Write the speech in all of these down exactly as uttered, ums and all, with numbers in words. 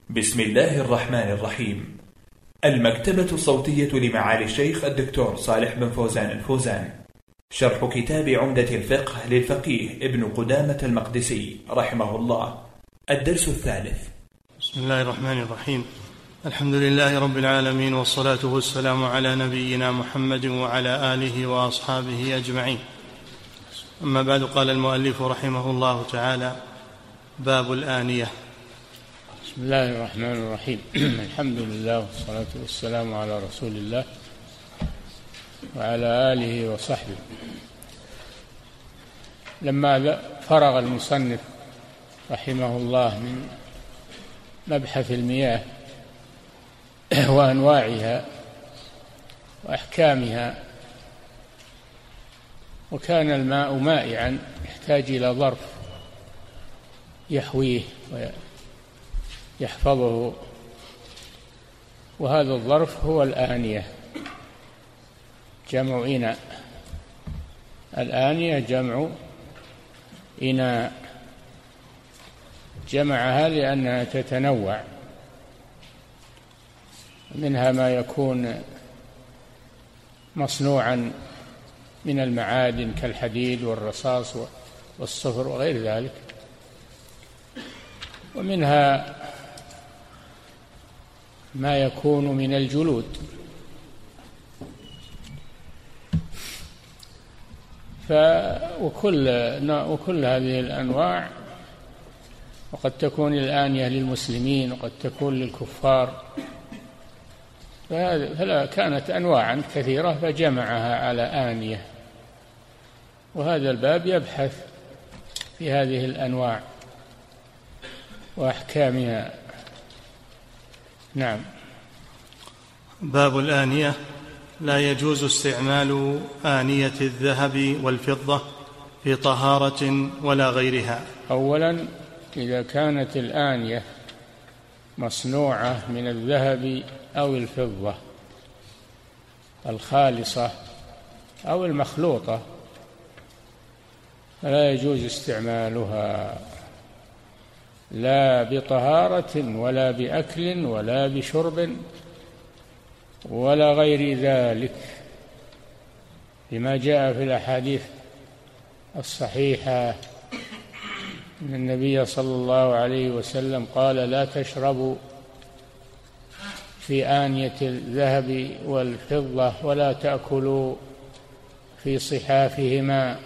بسم الله الرحمن الرحيم. المكتبة الصوتية لمعالي الشيخ الدكتور صالح بن فوزان الفوزان. شرح كتاب عمدة الفقه للفقيه ابن قدامة المقدسي رحمه الله. الدرس الثالث. بسم الله الرحمن الرحيم. الحمد لله رب العالمين، والصلاة والسلام على نبينا محمد وعلى آله وأصحابه أجمعين. أما بعد، قال المؤلف رحمه الله تعالى: باب الآنية. بسم الله الرحمن الرحيم. الحمد لله والصلاة والسلام على رسول الله وعلى آله وصحبه. لما فرغ المصنف رحمه الله من مبحث المياه وأنواعها وأحكامها، وكان الماء مائعا يحتاج إلى ظرف يحويه ويحفظه، وهذا الظرف هو الآنية، جمع إناء. الآنية جمع إناء، جمعها لأنها تتنوع، منها ما يكون مصنوعا من المعادن كالحديد والرصاص والصفر وغير ذلك، ومنها ما يكون من الجلود. ف وكل وكل هذه الأنواع، وقد تكون الآنية للمسلمين وقد تكون للكفار، فلا كانت أنواعا كثيرة فجمعها على آنية، وهذا الباب يبحث في هذه الأنواع وأحكامها. نعم. باب الآنية. لا يجوز استعمال آنية الذهب والفضة في طهارة ولا غيرها. أولا، إذا كانت الآنية مصنوعة من الذهب أو الفضة الخالصة أو المخلوطة فلا يجوز استعمالها، لا بطهارة ولا بأكل ولا بشرب ولا غير ذلك، لما جاء في الأحاديث الصحيحة أن النبي صلى الله عليه وسلم قال: لا تشربوا في آنية الذهب والفضة ولا تأكلوا في صحافهما،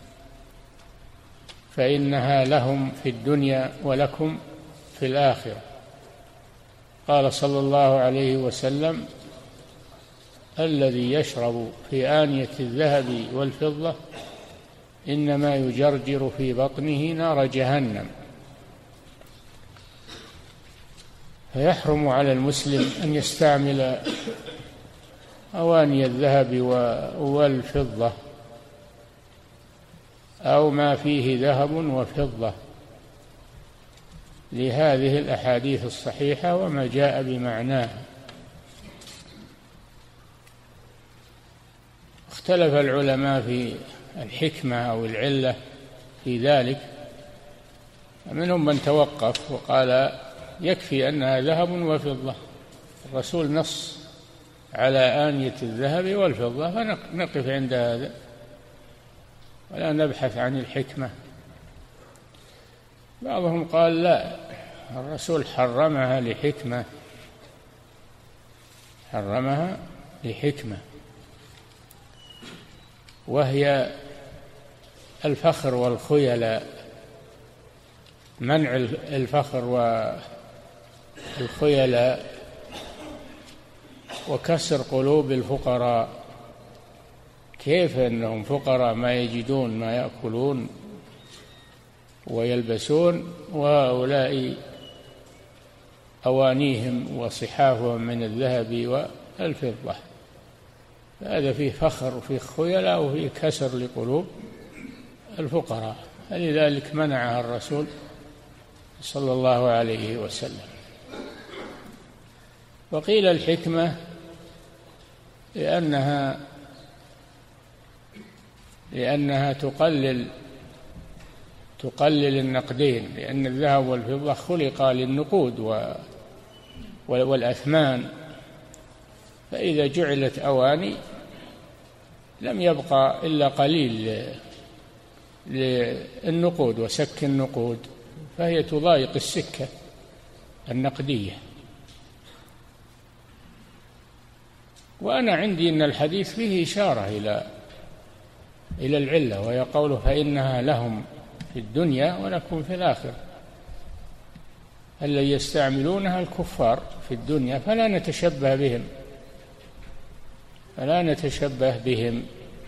فإنها لهم في الدنيا ولكم في الآخرة. قال صلى الله عليه وسلم: الذي يشرب في آنية الذهب والفضة إنما يجرجر في بطنه نار جهنم. فيحرم على المسلم أن يستعمل أواني الذهب والفضة أو ما فيه ذهب وفضة لهذه الأحاديث الصحيحة وما جاء بمعناها. اختلف العلماء في الحكمة أو العلة في ذلك، منهم من توقف وقال يكفي أنها ذهب وفضة، الرسول نص على آنية الذهب والفضة فنقف عند هذا ولا نبحث عن الحكمة. بعضهم قال لا، الرسول حرمها لحكمة، حرمها لحكمة، وهي الفخر والخيلاء، منع الفخر والخيلاء وكسر قلوب الفقراء. كيف أنهم فقراء ما يجدون ما يأكلون ويلبسون، وهؤلاء أوانيهم وصحافهم من الذهب والفضة؟ هذا فيه فخر وفيه خيلاء وفيه كسر لقلوب الفقراء، لذلك منعها الرسول صلى الله عليه وسلم. وقيل الحكمة لأنها لأنها تقلل تقلل النقدين، لأن الذهب والفضة خلقا للنقود والأثمان، فإذا جعلت أواني لم يبقى إلا قليل للنقود وسك النقود، فهي تضايق السكة النقدية. وأنا عندي أن الحديث فيه إشارة إلى إلى العلة، وهي قوله فإنها لهم في الدنيا ولكم في الآخرة. الذي يستعملونها الكفار في الدنيا فلا نتشبه بهم فلا نتشبه بهم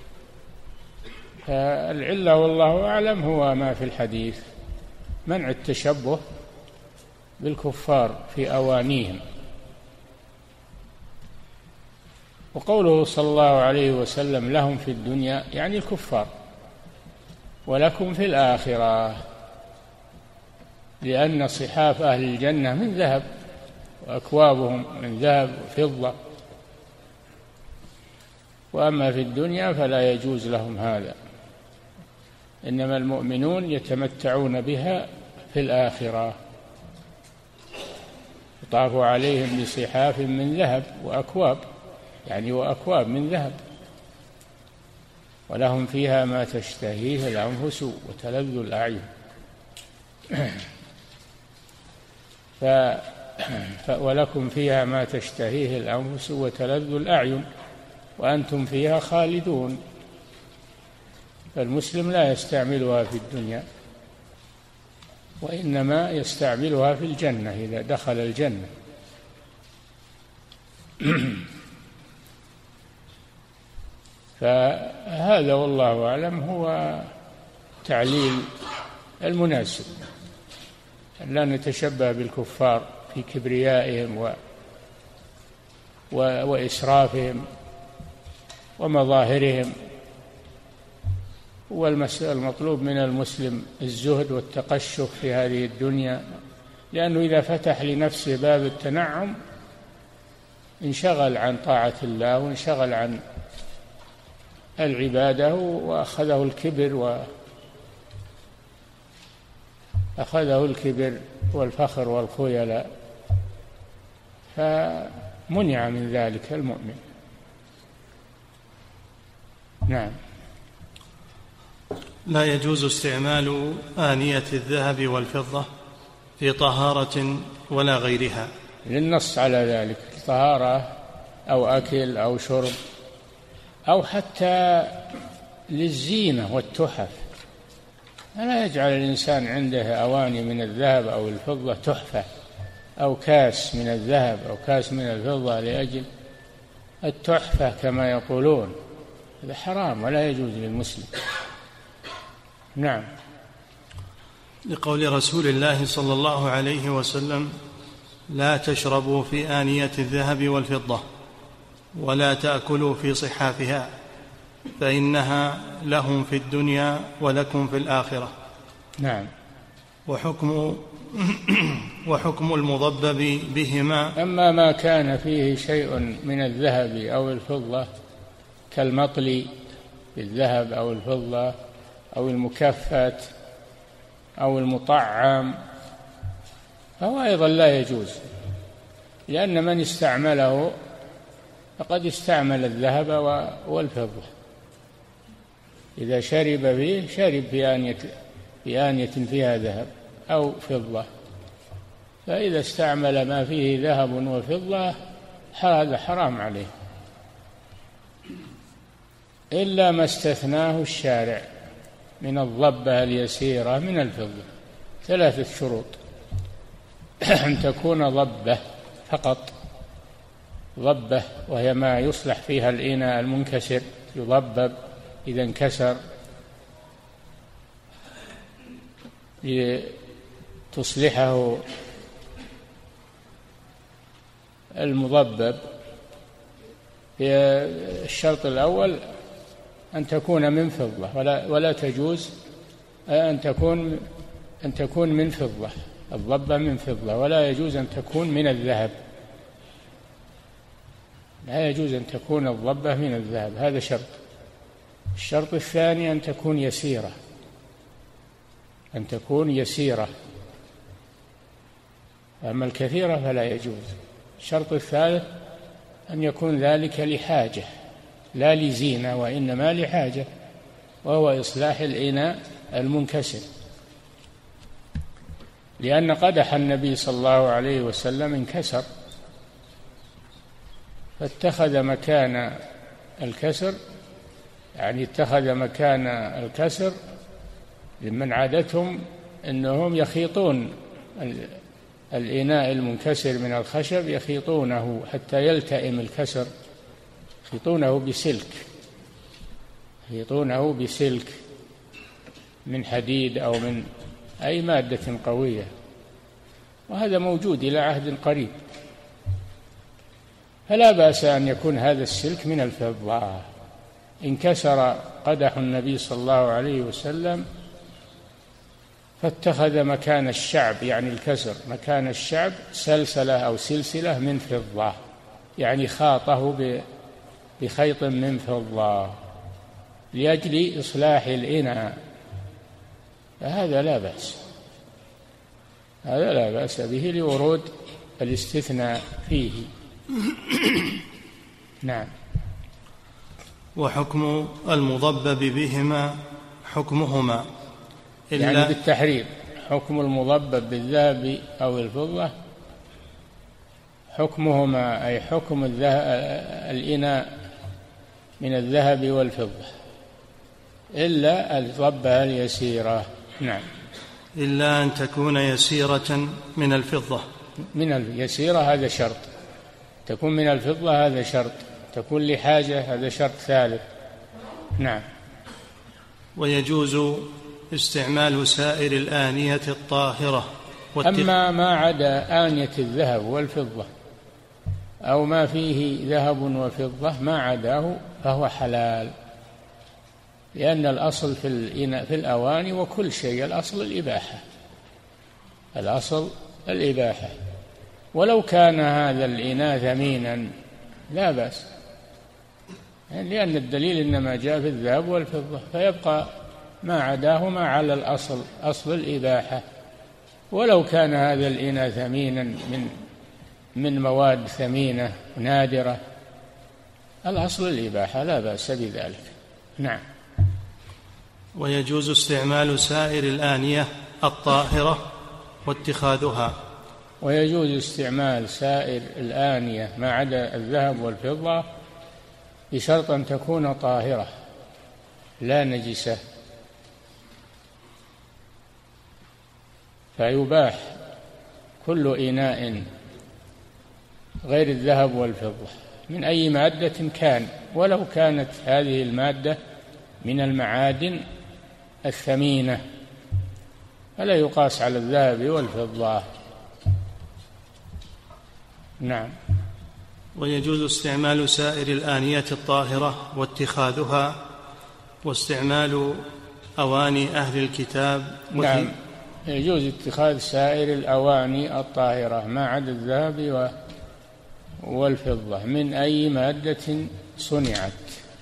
فالعلة والله أعلم هو ما في الحديث، منع التشبه بالكفار في أوانيهم. وقوله صلى الله عليه وسلم لهم في الدنيا يعني الكفار، ولكم في الآخرة، لأن صحاف أهل الجنة من ذهب وأكوابهم من ذهب وفضة، وأما في الدنيا فلا يجوز لهم هذا، إنما المؤمنون يتمتعون بها في الآخرة. يطاف عليهم بصحاف من ذهب وأكواب، يعني وأكواب من ذهب، ولهم فيها ما تشتهيه الأنفس وتلذ الأعين. ف... ف... ولكم فيها ما تشتهيه الأنفس وتلذ الأعين وأنتم فيها خالدون. فالمسلم لا يستعملها في الدنيا، وإنما يستعملها في الجنة إذا دخل الجنة. فهذا والله أعلم هو تعليل المناسب، أن لا نتشبه بالكفار في كبريائهم و... و... وإسرافهم ومظاهرهم. والمطلوب من المسلم الزهد والتقشف في هذه الدنيا، لأنه إذا فتح لنفسه باب التنعم انشغل عن طاعة الله وانشغل عن العبادة، وأخذه الكبر وأخذه الكبر والفخر والخيلاء، فمنع من ذلك المؤمن. نعم. لا يجوز استعمال آنية الذهب والفضة في طهارة ولا غيرها، للنص على ذلك، طهارة أو أكل أو شرب، أو حتى للزينة والتحف. لا يجعل الإنسان عنده أواني من الذهب أو الفضة تحفة، أو كاس من الذهب أو كاس من الفضة لأجل التحفة كما يقولون، هذا حرام ولا يجوز للمسلم. نعم. لقول رسول الله صلى الله عليه وسلم لا تشربوا في آنية الذهب والفضة ولا تأكلوا في صحافها فإنها لهم في الدنيا ولكم في الآخرة. نعم. وحكم وحكم المضبب بهما. أما ما كان فيه شيء من الذهب أو الفضة كالمطلي بالذهب أو الفضة أو المكفت أو المطعم فهو أيضا لا يجوز، لأن من استعمله فقد استعمل الذهب والفضة. إذا شرب به شرب في آنية, في آنية فيها ذهب أو فضة، فإذا استعمل ما فيه ذهب وفضة هذا حرام عليه، إلا ما استثناه الشارع من الضبة اليسيرة من الفضة. ثلاثة شروط: أن تكون ضبة فقط، ضبة وهي ما يصلح فيها الإناء المنكسر، يضبب إذا انكسر لتصلحه المضبب. الشرط الأول أن تكون من فضة، ولا, ولا تجوز أن تكون أن تكون من فضة، الضبة من فضة، ولا يجوز أن تكون من الذهب، لا يجوز أن تكون الضبة من الذهب، هذا شرط. الشرط الثاني أن تكون يسيرة، أن تكون يسيرة، أما الكثيرة فلا يجوز. الشرط الثالث أن يكون ذلك لحاجة لا لزينة وإنما لحاجة، وهو إصلاح الإناء المنكسر، لأن قدح النبي صلى الله عليه وسلم انكسر فاتخذ مكان الكسر، يعني اتخذ مكان الكسر لمن عادتهم أنهم يخيطون الإناء المنكسر من الخشب، يخيطونه حتى يلتئم الكسر، يخيطونه بسلك يخيطونه بسلك من حديد أو من أي مادة قوية، وهذا موجود إلى عهد قريب، فلا بأس أن يكون هذا السلك من الفضة. انكسر قدح النبي صلى الله عليه وسلم فاتخذ مكان الشعب، يعني الكسر مكان الشعب، سلسلة أو سلسلة من فضة، يعني خاطه بخيط من فضة لأجل إصلاح الإناء، فهذا لا بأس هذا لا بأس به لورود الاستثناء فيه. نعم. وحكم المضبب بهما حكمهما إلا يعني بالتحريم، حكم المضبب بالذهب أو الفضة حكمهما أي حكم الإناء من الذهب والفضة إلا الضبة اليسيرة. نعم. إلا أن تكون يسيرة من الفضة. من اليسيرة هذا شرط، تكون من الفضة هذا شرط، تكون لحاجة هذا شرط ثالث. نعم. ويجوز استعمال سائر الآنية الطاهرة. أما ما عدا آنية الذهب والفضة أو ما فيه ذهب وفضة ما عداه فهو حلال، لأن الأصل في الإناء في الأواني وكل شيء الأصل الإباحة، الأصل الإباحة، ولو كان هذا الإناء ثمينا لا بأس، لأن الدليل إنما جاء في الذهب والفضة، فيبقى ما عداهما على الأصل أصل الإباحة، ولو كان هذا الإناء ثمينا من من مواد ثمينة نادرة الأصل الإباحة لا بأس بذلك. نعم. ويجوز استعمال سائر الآنية الطاهرة واتخاذها. ويجوز استعمال سائر الآنية ما عدا الذهب والفضة بشرط أن تكون طاهرة لا نجسة، فيباح كل إناء غير الذهب والفضة من أي مادة كان، ولو كانت هذه المادة من المعادن الثمينة، فلا يقاس على الذهب والفضة. نعم. ويجوز استعمال سائر الآنية الطاهرة واتخاذها، واستعمال أواني أهل الكتاب. نعم، يجوز اتخاذ سائر الأواني الطاهرة ما عدا الذهب والفضة من أي مادة صنعت.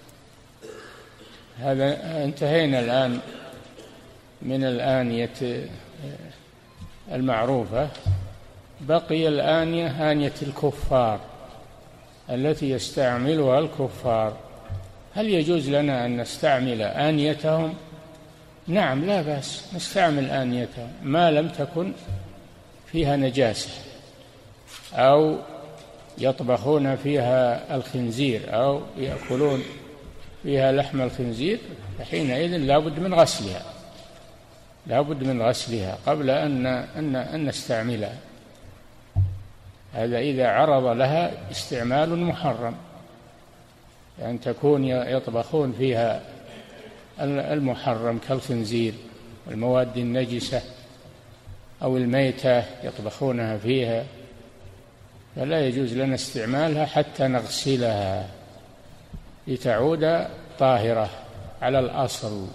هذا انتهينا الآن من الآنية المعروفة، بقي الآنية آنية الكفار التي يستعملها الكفار. هل يجوز لنا أن نستعمل آنيتهم؟ نعم، لا بأس نستعمل آنيتهم ما لم تكن فيها نجاسة أو يطبخون فيها الخنزير أو يأكلون فيها لحم الخنزير، فحينئذ لا بد من غسلها لا بد من غسلها قبل أن, أن, أن نستعملها. هذا إذا عرض لها استعمال محرم، أن يعني تكون يطبخون فيها المحرم كالخنزير والمواد النجسة أو الميتة يطبخونها فيها، فلا يجوز لنا استعمالها حتى نغسلها لتعود طاهرة على الأصل.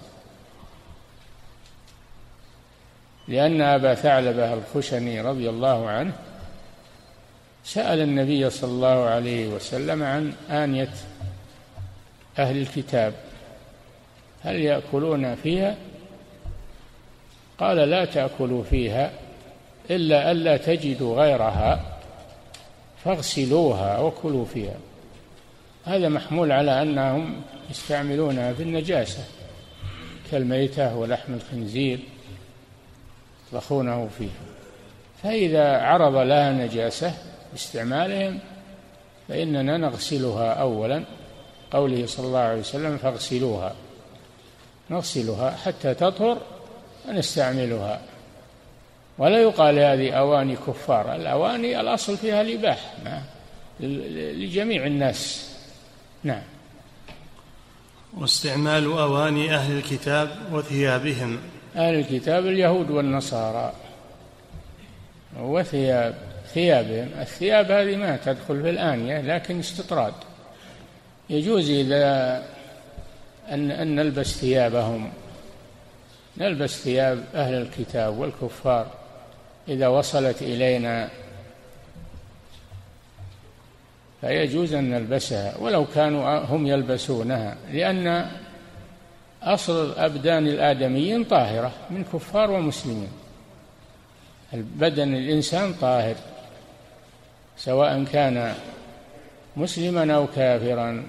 لأن أبا ثعلبة الخشني رضي الله عنه سأل النبي صلى الله عليه وسلم عن آنية أهل الكتاب هل يأكلون فيها؟ قال لا تأكلوا فيها إلا ألا تجدوا غيرها فاغسلوها وكلوا فيها. هذا محمول على أنهم يستعملونها في النجاسة كالميتة ولحم الخنزير يطبخونه فيه. فإذا عرض لها نجاسة باستعمالهم فإننا نغسلها أولا، قوله صلى الله عليه وسلم فاغسلوها، نغسلها حتى تطهر ونستعملها. ولا يقال هذه أواني كفار، الأواني الأصل فيها الإباحة لجميع الناس. نعم. واستعمال أواني أهل الكتاب وثيابهم. أهل الكتاب اليهود والنصارى وثياب ثيابهم. الثياب هذه ما تدخل في الآنية لكن استطراد، يجوز إذا أن, أن نلبس ثيابهم، نلبس ثياب أهل الكتاب والكفار إذا وصلت إلينا فيجوز أن نلبسها ولو كانوا هم يلبسونها، لأن أصل أبدان الآدميين طاهرة من كفار ومسلمين. البدن الإنسان طاهر سواء كان مسلما أو كافرا.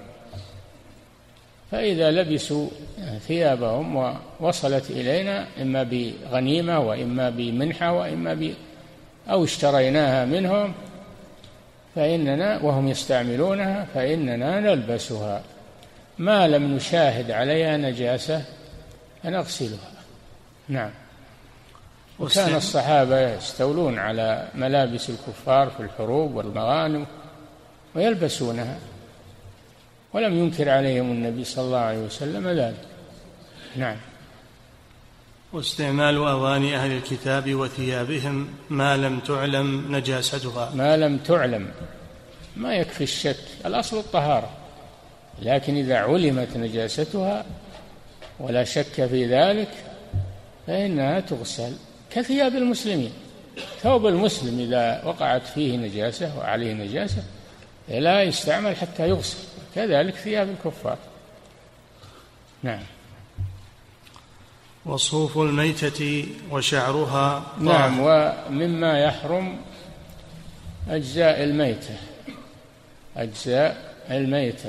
فإذا لبسوا ثيابهم ووصلت إلينا إما بغنيمة وإما بمنحة وإما ب أو اشتريناها منهم فإننا وهم يستعملونها فإننا نلبسها ما لم نشاهد عليها نجاسة فنغسلها. نعم. وكان الصحابة يستولون على ملابس الكفار في الحروب والمغانم ويلبسونها ولم ينكر عليهم النبي صلى الله عليه وسلم ذلك. نعم. واستعمال أواني أهل الكتاب وثيابهم ما لم تعلم نجاستها. ما لم تعلم، ما يكفي الشك، الأصل الطهارة، لكن إذا علمت نجاستها ولا شك في ذلك فإنها تغسل كثياب المسلمين. ثوب المسلم إذا وقعت فيه نجاسة وعليه نجاسة لا يستعمل حتى يغسل، كذلك ثياب الكفار. نعم. وصوف الميتة وشعرها. نعم. ومما يحرم أجزاء الميتة، أجزاء الميتة.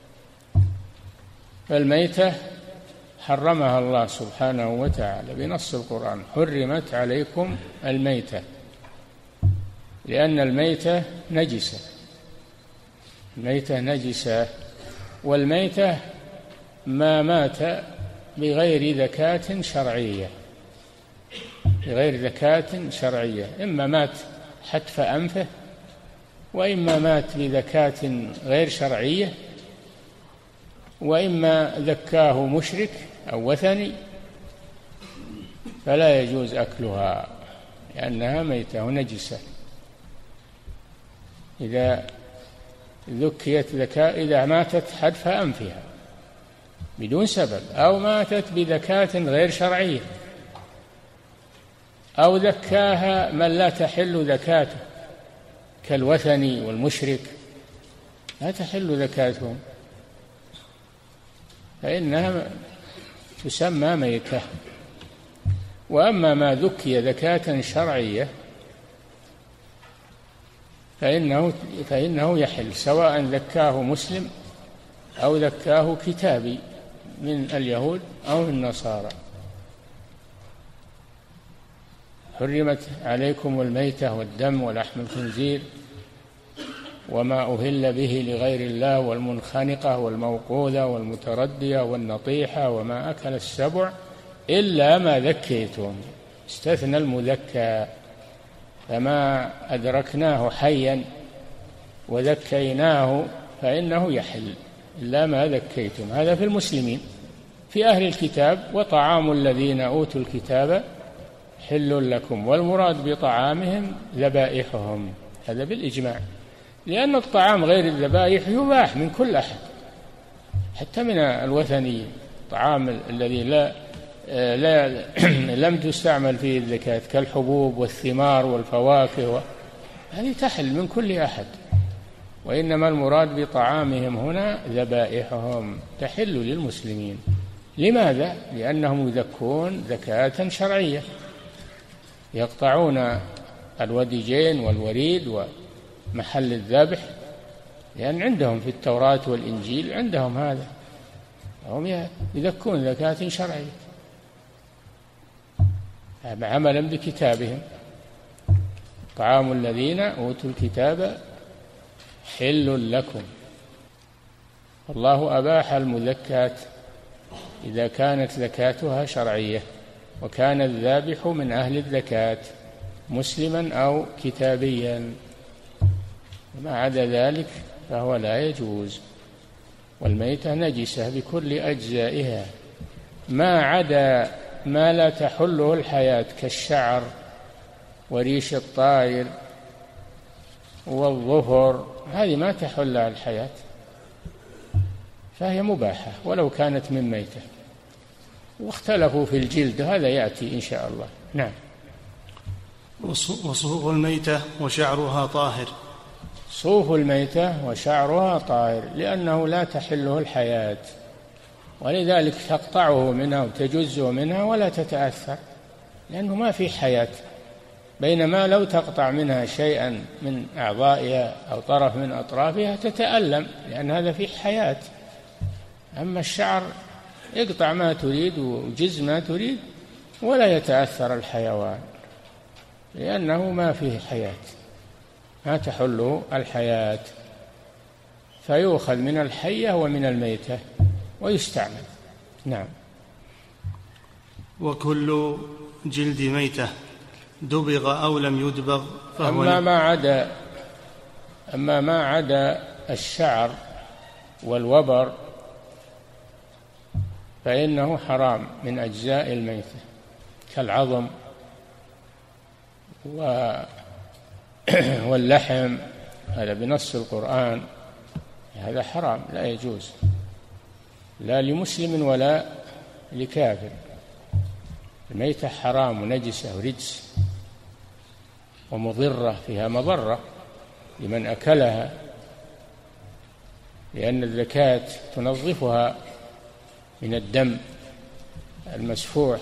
فالميتة حرمها الله سبحانه وتعالى بنص القرآن: حرمت عليكم الميتة، لأن الميتة نجسة، الميتة نجسة. والميتة ما مات بغير ذكاة شرعية، بغير ذكاة شرعية، إما مات حتف أنفه وإما مات بذكاة غير شرعية وإما ذكاه مشرك أو وثني، فلا يجوز أكلها لأنها ميتة ونجسة. إذا ذكيت ذكاء، إذا ماتت حتف أنفها بدون سبب أو ماتت بذكاة غير شرعية أو ذكاها من لا تحل ذكاته كالوثني والمشرك، لا تحل ذكاتهم فإنها تسمى ميتة. وأما ما ذكي ذكاة شرعية فإنه, فإنه يحل، سواء ذكاه مسلم أو ذكاه كتابي من اليهود أو النصارى. حرمت عليكم الميتة والدم ولحم الخنزير وما أهل به لغير الله والمنخنقة والموقوذة والمتردية والنطيحة وما أكل السبع إلا ما ذكيتم، استثنى المذكى، فما أدركناه حيا وذكيناه فإنه يحل إلا ما ذكيتم. هذا في المسلمين. في أهل الكتاب: وطعام الذين أوتوا الكتاب حل لكم، والمراد بطعامهم ذبائحهم، هذا بالإجماع، لأن الطعام غير الذبائح يباح من كل أحد حتى من الوثنيين. الطعام الذي لا, لا لم تستعمل فيه الزكاة كالحبوب والثمار والفواكه هذه تحل من كل أحد، وإنما المراد بطعامهم هنا ذبائحهم تحل للمسلمين. لماذا؟ لأنهم يذكون زكاة شرعية، يقطعون الوديجين والوريد محل الذبح، لأن عندهم في التوراة والإنجيل عندهم هذا، هم يذكون زكاة شرعية عملا بكتابهم. طعام الذين أوتوا الكتاب حل لكم. الله أباح المذكاة إذا كانت زكاتها شرعية وكان الذابح من أهل الزكاة مسلما أو كتابيا، وما عدا ذلك فهو لا يجوز. والميتة نجسة بكل أجزائها ما عدا ما لا تحله الحياة كالشعر وريش الطائر والظفر، هذه ما تحلها الحياة فهي مباحة ولو كانت من ميتة. واختلفوا في الجلد، هذا يأتي إن شاء الله. نعم. وصوف الميتة وشعرها طاهر. صوف الميتة وشعرها طاهر لأنه لا تحله الحياة، ولذلك تقطعه منها وتجزه منها ولا تتأثر لأنه ما في حياة، بينما لو تقطع منها شيئا من أعضائها أو طرف من أطرافها تتألم لأن هذا فيه حياة. أما الشعر يقطع ما تريد وجز ما تريد ولا يتأثر الحيوان لأنه ما فيه حياة، ما تحله الحياة، فيؤخذ من الحية ومن الميتة ويستعمل. نعم. وكل جلد ميتة دبغ أو لم يدبغ فهو أما ما عدا أما ما عدا الشعر والوبر فإنه حرام من أجزاء الميتة كالعظم واللحم، هذا بنص القرآن، هذا حرام لا يجوز لا لمسلم ولا لكافر. الميتة حرام ونجسة ورجس ومضرة، فيها مضرة لمن أكلها، لأن الزكاة تنظفها من الدم المسفوح،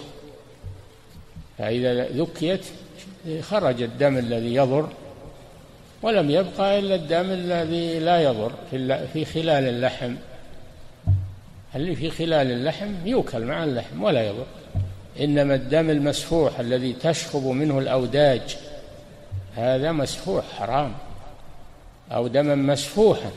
فإذا ذكيت خرج الدم الذي يضر ولم يبقى إلا الدم الذي لا يضر في خلال اللحم. اللي في خلال اللحم يؤكل مع اللحم ولا يضر، إنما الدم المسفوح الذي تشخب منه الأوداج هذا مسفوح حرام، أو دما مسفوحا.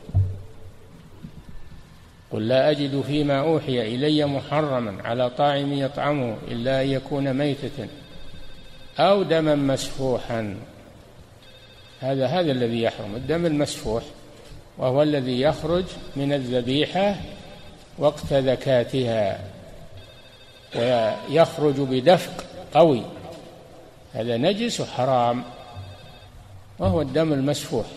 قل لا أجد فيما أوحي إلي محرما على طاعم يطعمه إلا أن يكون ميتة أو دما مسفوحا. هذا هذا الذي يحرم، الدم المسفوح، وهو الذي يخرج من الذبيحة وقت زكاتها ويخرج بدفق قوي، هذا نجس وحرام، وهو الدم المسفوح.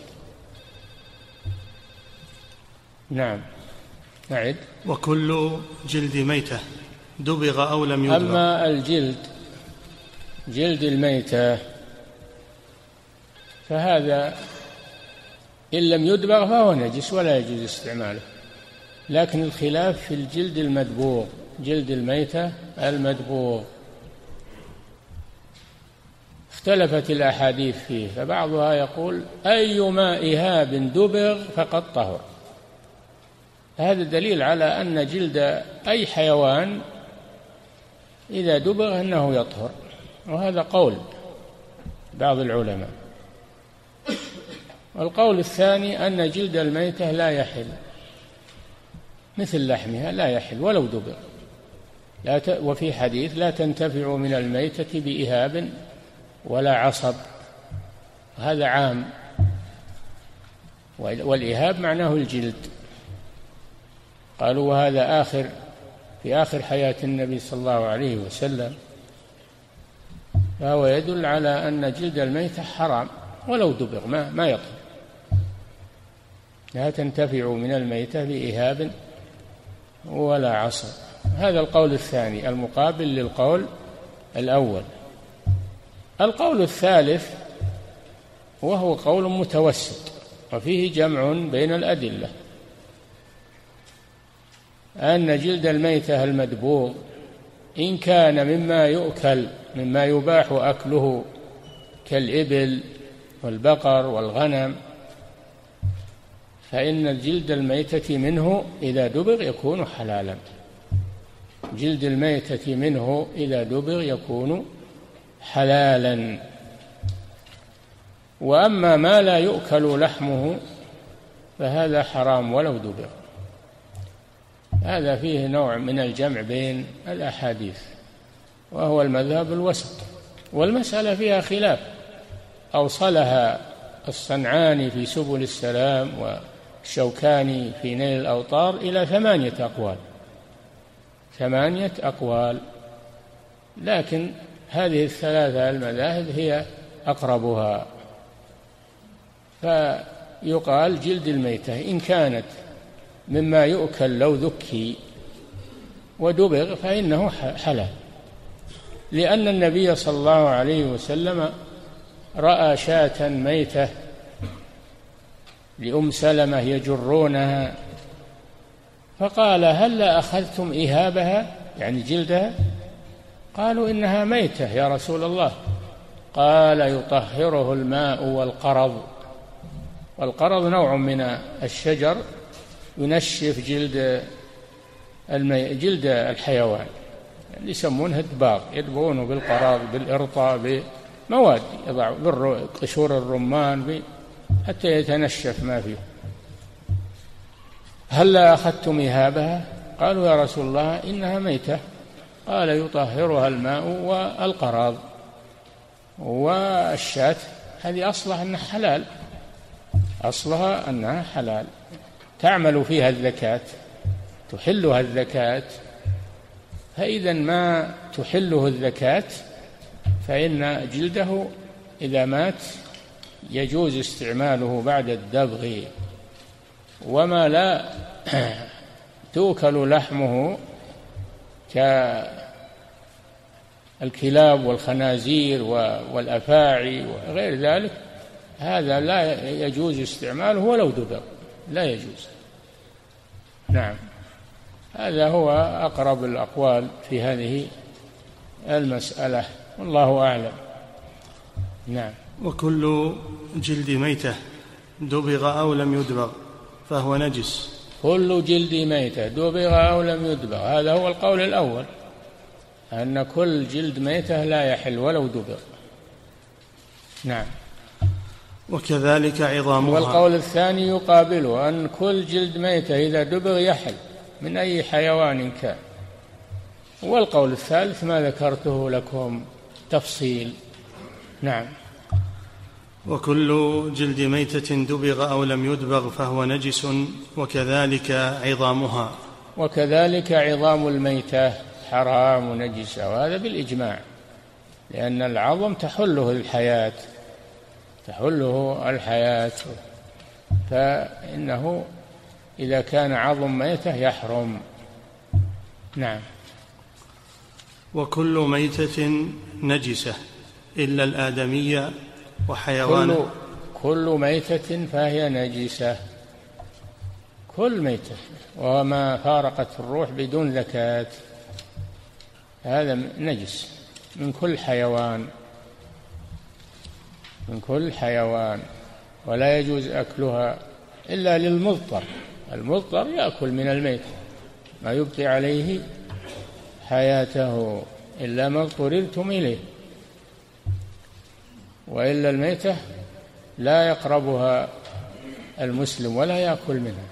نعم. نعد. وكل جلد ميتة دبغ أو لم يدبغ. أما الجلد جلد الميتة فهذا إن لم يدبغ فهو نجس ولا يجوز استعماله، لكن الخلاف في الجلد المدبوغ، جلد الميتة المدبوغ اختلفت الأحاديث فيه، فبعضها يقول أيما إهاب دبغ فقد طهر. هذا دليل على أن جلد أي حيوان إذا دبغ أنه يطهر، وهذا قول بعض العلماء. والقول الثاني أن جلد الميتة لا يحل مثل لحمها، لا يحل ولو دبغ. لا ت... وفي حديث لا تنتفع من الميتة بإهاب ولا عصب، هذا عام، والإهاب معناه الجلد. قالوا وهذا آخر في آخر حياة النبي صلى الله عليه وسلم، فهو يدل على أن جلد الميتة حرام ولو دبغ ما, ما يطهر. لا تنتفع من الميتة بإهاب ولا عصب. هذا القول الثاني المقابل للقول الأول. القول الثالث وهو قول متوسط وفيه جمع بين الأدلة، أن جلد الميتة المدبوغ إن كان مما يؤكل مما يباح أكله كالإبل والبقر والغنم فإن الجلد الميتة منه إذا دبغ يكون حلالا، جلد الميتة منه إذا دبغ يكون حلالا. وأما ما لا يؤكل لحمه فهذا حرام ولو دبغ. هذا فيه نوع من الجمع بين الأحاديث، وهو المذهب الوسط، والمسألة فيها خلاف. أوصلها الصنعاني في سبل السلام والشوكاني في نيل الأوطار إلى ثمانية أقوال ثمانية أقوال لكن هذه الثلاثة المذاهب هي أقربها. فيقال جلد الميتة إن كانت مما يؤكل لو ذكي ودبغ فإنه حلال، لأن النبي صلى الله عليه وسلم رأى شاة ميتة لأم سلمة يجرونها فقال: هل أخذتم إهابها، يعني جلدها؟ قالوا: إنها ميتة يا رسول الله. قال: يطهره الماء والقرض. والقرض نوع من الشجر ينشف جلد المي... جلد الحيوان، يعني يسمونه الدباغ، يدبغونه بالقراض بالإرطاء بمواد، يضع قشور الرمان ب... حتى يتنشف ما فيه. هل أخذتم إهابها؟ قالوا: يا رسول الله إنها ميتة. قال: يطهرها الماء والقراض. والشاة هذه أصلها أنها حلال، أصلها أنها حلال، تعمل فيها الزكاة، تحلها الزكاة. فإذا ما تحله الزكاة فإن جلده إذا مات يجوز استعماله بعد الدبغ. وما لا تؤكل لحمه كالكلاب والخنازير والأفاعي وغير ذلك هذا لا يجوز استعماله ولو دبغ، لا يجوز. نعم، هذا هو أقرب الأقوال في هذه المسألة، والله أعلم. نعم. وكل جلد ميتة دبغ أو لم يدبغ فهو نجس. كل جلد ميتة دبغ أو لم يدبغ، هذا هو القول الأول، أن كل جلد ميتة لا يحل ولو دبغ. نعم. وكذلك عظامها. والقول الثاني يقابله، أن كل جلد ميتة إذا دبغ يحل من أي حيوان كان. والقول الثالث ما ذكرته لكم تفصيل. نعم. وكل جلد ميتة دبغ أو لم يدبغ فهو نجس، وكذلك عظامها. وكذلك عظام الميتة حرام نجسة، وهذا بالإجماع، لأن العظم تحله الحياة تحله الحياة فإنه إذا كان عظم ميتة يحرم. نعم. وكل ميتة نجسة إلا الآدمية وحيوان. كل, كل ميتة فهي نجسة، كل ميتة، وما فارقت الروح بدون زكاة هذا نجس من كل حيوان، من كل حيوان، ولا يجوز أكلها إلا للمضطر. المضطر يأكل من الميت ما يبقي عليه حياته إلا ما اضطررتم إليه، وإلا الميتة لا يقربها المسلم ولا يأكل منها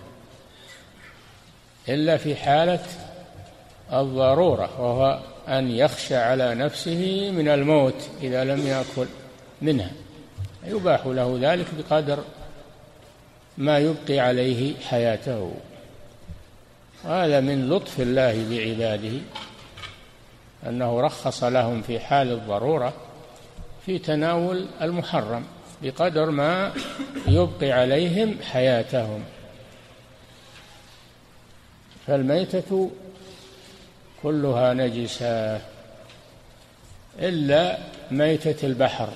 إلا في حالة الضرورة، وهو أن يخشى على نفسه من الموت إذا لم يأكل منها، يباح له ذلك بقدر ما يبقي عليه حياته. وهذا من لطف الله بعباده أنه رخص لهم في حال الضرورة في تناول المحرم بقدر ما يبقي عليهم حياتهم. فالميتة كلها نجسة إلا ميتة البحر،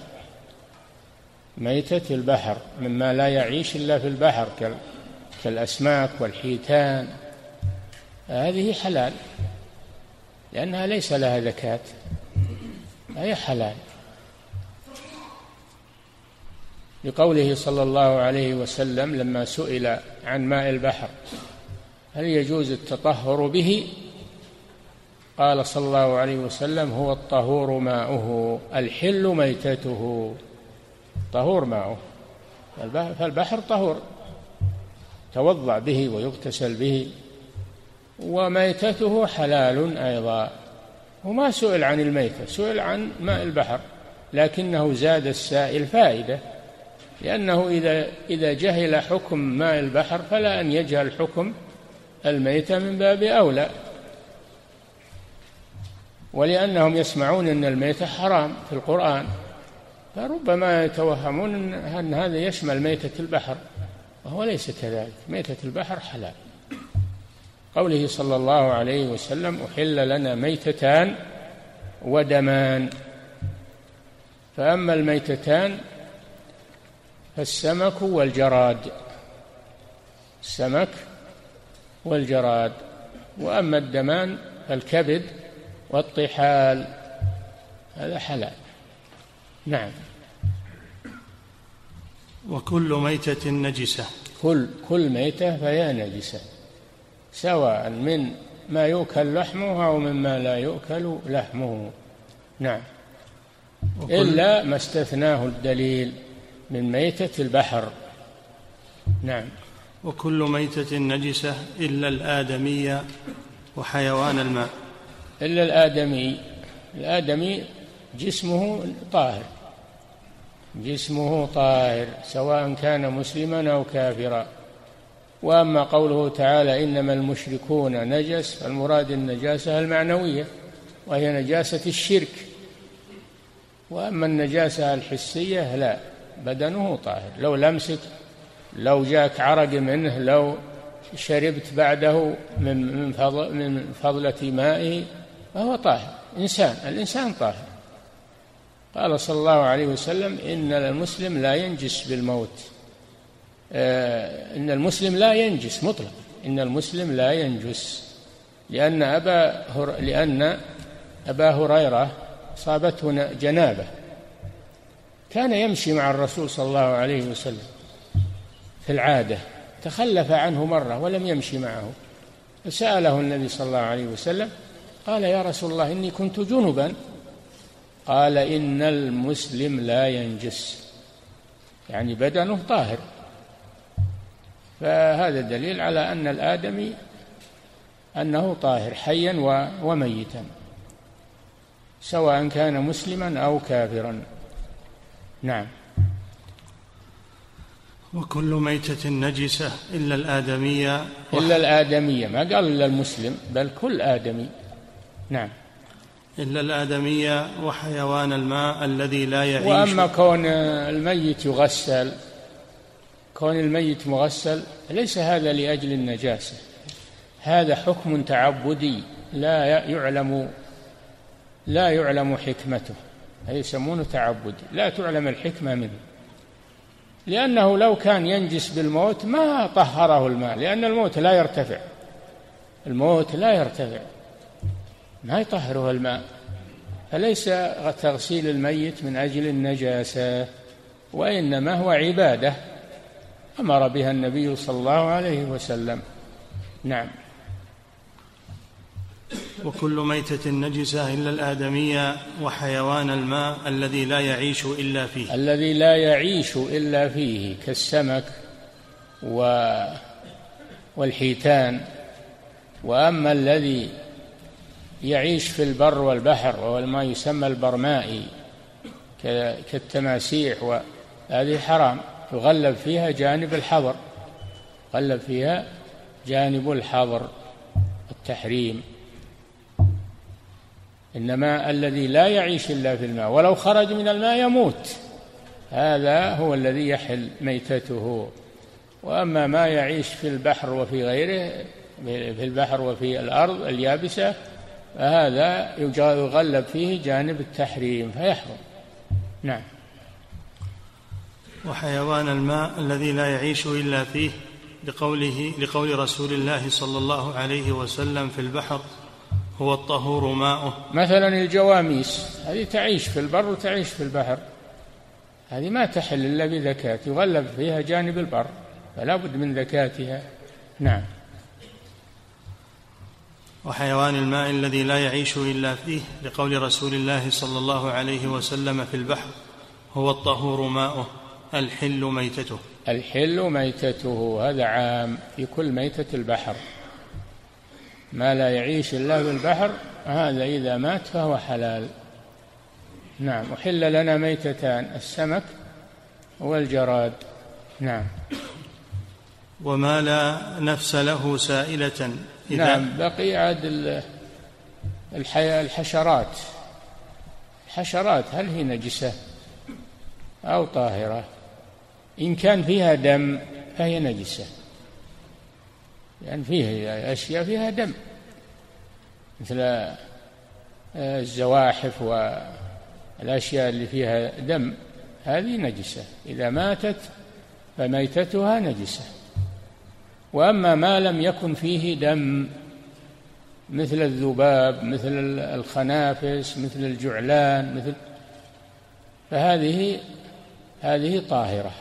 ميتة البحر مما لا يعيش إلا في البحر كالأسماك والحيتان، هذه حلال لأنها ليس لها زكاة، هي حلال. لقوله صلى الله عليه وسلم لما سئل عن ماء البحر هل يجوز التطهر به؟ قال صلى الله عليه وسلم: هو الطهور ماؤه الحل ميتته. طهور ماؤه، فالبحر طهور توضأ به ويغتسل به، وميتته حلال أيضا. وما سئل عن الميتة، سئل عن ماء البحر، لكنه زاد السائل فائدة، لأنه إذا إذا جهل حكم ماء البحر فلا أن يجهل حكم الميتة من باب أولى، ولأنهم يسمعون أن الميتة حرام في القرآن، فربما يتوهمون أن هذا يشمل ميتة البحر، وهو ليس كذلك. ميتة البحر حلال. قوله صلى الله عليه وسلم: أحل لنا ميتتان ودمان. فأما الميتتان فالسمك والجراد، السمك والجراد. وأما الدمان فالكبد والطحال، هذا حلال. نعم. وكل ميتة نجسة، كل كل ميتة فهي نجسة، سواء من ما يؤكل لحمه أو مما لا يؤكل لحمه. نعم. إلا ما استثناه الدليل من ميتة البحر. نعم. وكل ميتة نجسة إلا الآدمية وحيوان الماء. إلا الآدمي. الآدمي جسمه طاهر، جسمه طاهر سواء كان مسلما أو كافرا. وأما قوله تعالى: إنما المشركون نجس، فالمراد النجاسة المعنوية وهي نجاسة الشرك. وأما النجاسة الحسية لا، بدنه طاهر، لو لمسك، لو جاك عرق منه، لو شربت بعده من فضل من فضلة مائه فهو طاهر. إنسان، الإنسان طاهر. قال صلى الله عليه وسلم: إن المسلم لا ينجس بالموت. آه إن المسلم لا ينجس مطلق، إن المسلم لا ينجس، لأن أبا هر... لأن أبا هريرة صابته جنابة، كان يمشي مع الرسول صلى الله عليه وسلم في العادة، تخلف عنه مرة ولم يمشي معه، فسأله النبي صلى الله عليه وسلم قال: يا رسول الله إني كنت جنبا. قال: إن المسلم لا ينجس، يعني بدنه طاهر. فهذا دليل على أن الآدمي أنه طاهر حيا وميتا، سواء كان مسلما أو كافرا. نعم. وكل ميتة نجسة إلا الآدمية. إلا الآدمية، ما قال إلا المسلم، بل كل آدمي. نعم. إلا الآدمية وحيوان الماء الذي لا يعيش. وأما كون الميت يغسل، كون الميت مغسل ليس هذا لأجل النجاسة، هذا حكم تعبدي لا يعلم لا يعلم حكمته، هذا يسمونه تعبدي، لا تعلم الحكمة منه، لأنه لو كان ينجس بالموت ما طهره الماء، لأن الموت لا يرتفع، الموت لا يرتفع، ما يطهره الماء. فليس تغسيل الميت من أجل النجاسة، وإنما هو عبادة أمر بها النبي صلى الله عليه وسلم. نعم. وكل ميتة نجسة إلا الآدمية وحيوان الماء الذي لا يعيش إلا فيه. الذي لا يعيش إلا فيه كالسمك والحيتان. وأما الذي يعيش في البر والبحر وهو ما يسمى البرمائي كالتماسيح، وهذه حرام، يغلب فيها جانب الحظر، يغلب فيها جانب الحظر التحريم. إنما الذي لا يعيش إلا في الماء ولو خرج من الماء يموت، هذا هو الذي يحل ميتته. وأما ما يعيش في البحر وفي غيره، في البحر وفي الأرض اليابسة، فهذا يغلب فيه جانب التحريم فيحرم. نعم. وحيوان الماء الذي لا يعيش إلا فيه لقوله لقول رسول الله صلى الله عليه وسلم في البحر: هو الطهور ماؤه. مثلا الجواميس هذه تعيش في البر وتعيش في البحر، هذه ما تحل إلا بذكاة، يغلب فيها جانب البر، فلا بد من ذكاتها. نعم. وحيوان الماء الذي لا يعيش إلا فيه، لقول رسول الله صلى الله عليه وسلم في البحر: هو الطهور ماؤه الحل ميتته. الحل ميتته هذا عام في كل ميتة البحر، ما لا يعيش إلا في البحر هذا إذا مات فهو حلال. نعم. وحل لنا ميتتان: السمك والجراد. نعم. وما لا نفس له سائلة إذا نعم. بقي عاد الحشرات. الحشرات هل هي نجسة أو طاهرة؟ إن كان فيها دم فهي نجسة، لأن يعني فيها أشياء فيها دم مثل الزواحف والأشياء اللي فيها دم، هذه نجسة، إذا ماتت فميتتها نجسة. وأما ما لم يكن فيه دم مثل الذباب، مثل الخنافس، مثل الجعلان، مثل فهذه هذه طاهرة،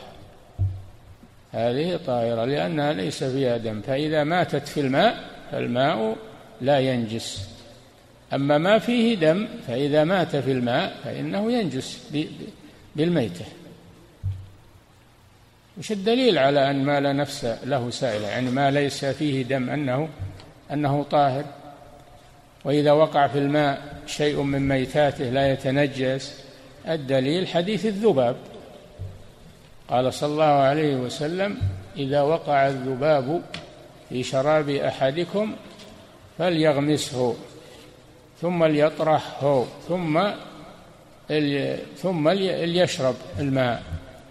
هذه طاهرة لأنها ليس فيها دم، فإذا ماتت في الماء فالماء لا ينجس. أما ما فيه دم فإذا مات في الماء فإنه ينجس بالميتة. وش الدليل على أن ما لا نفس له سائلة، يعني ما ليس فيه دم أنه أنه طاهر؟ وإذا وقع في الماء شيء من ميتاته لا يتنجس، الدليل حديث الذباب، قال صلى الله عليه وسلم: إذا وقع الذباب في شراب أحدكم فليغمسه ثم ليطرحه ثم ثم ليشرب الماء،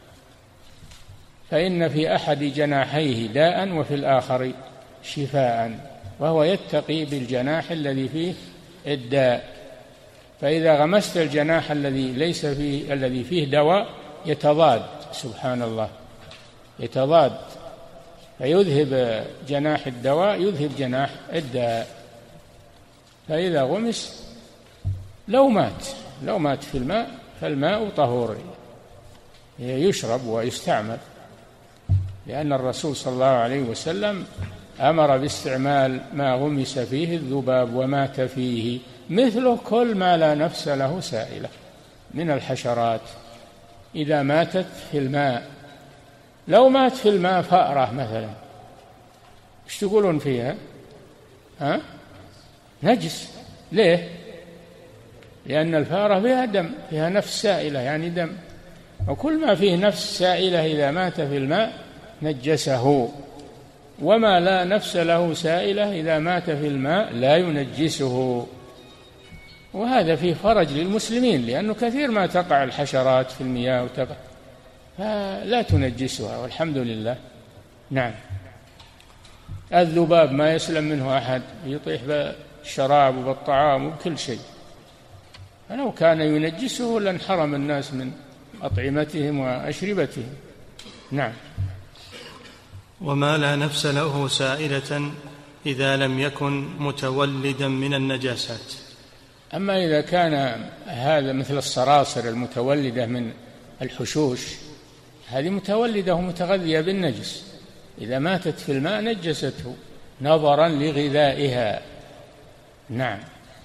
فإن في أحد جناحيه داء وفي الآخر شفاء، وهو يتقي بالجناح الذي فيه الداء. فإذا غمست الجناح الذي ليس فيه الذي فيه دواء يتضاد، سبحان الله، يتضاد، فيذهب جناح الدواء يذهب جناح الداء. فإذا غمس لو مات لو مات في الماء فالماء طهور يشرب ويستعمل، لأن الرسول صلى الله عليه وسلم أمر باستعمال ما غمس فيه الذباب ومات فيه، مثله كل ما لا نفس له سائلة من الحشرات إذا ماتت في الماء. لو مات في الماء فأرة مثلا، ايش تقولون فيها؟ ها؟ نجس. ليه؟ لأن الفأرة فيها دم، فيها نفس سائلة يعني دم، وكل ما فيه نفس سائلة إذا مات في الماء نجسه، وما لا نفس له سائلة إذا مات في الماء لا ينجسه. وهذا فيه فرج للمسلمين، لأنه كثير ما تقع الحشرات في المياه وتقع فلا تنجسها، والحمد لله. نعم. الذباب ما يسلم منه أحد، يطيح بالشراب وبالطعام وبكل شيء، فلو كان ينجسه لانحرم الناس من أطعمتهم وأشربتهم. نعم. وما لا نفس له سائلة إذا لم يكن متولدا من النجاسات. أما إذا كان هذا مثل الصراصر المتولدة من الحشوش، هذه متولدة ومتغذية بالنجس، إذا ماتت في الماء نجسته نظرا لغذائها. نعم.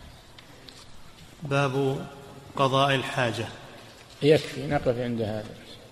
باب قضاء الحاجة. يكفي نقف عند هذا.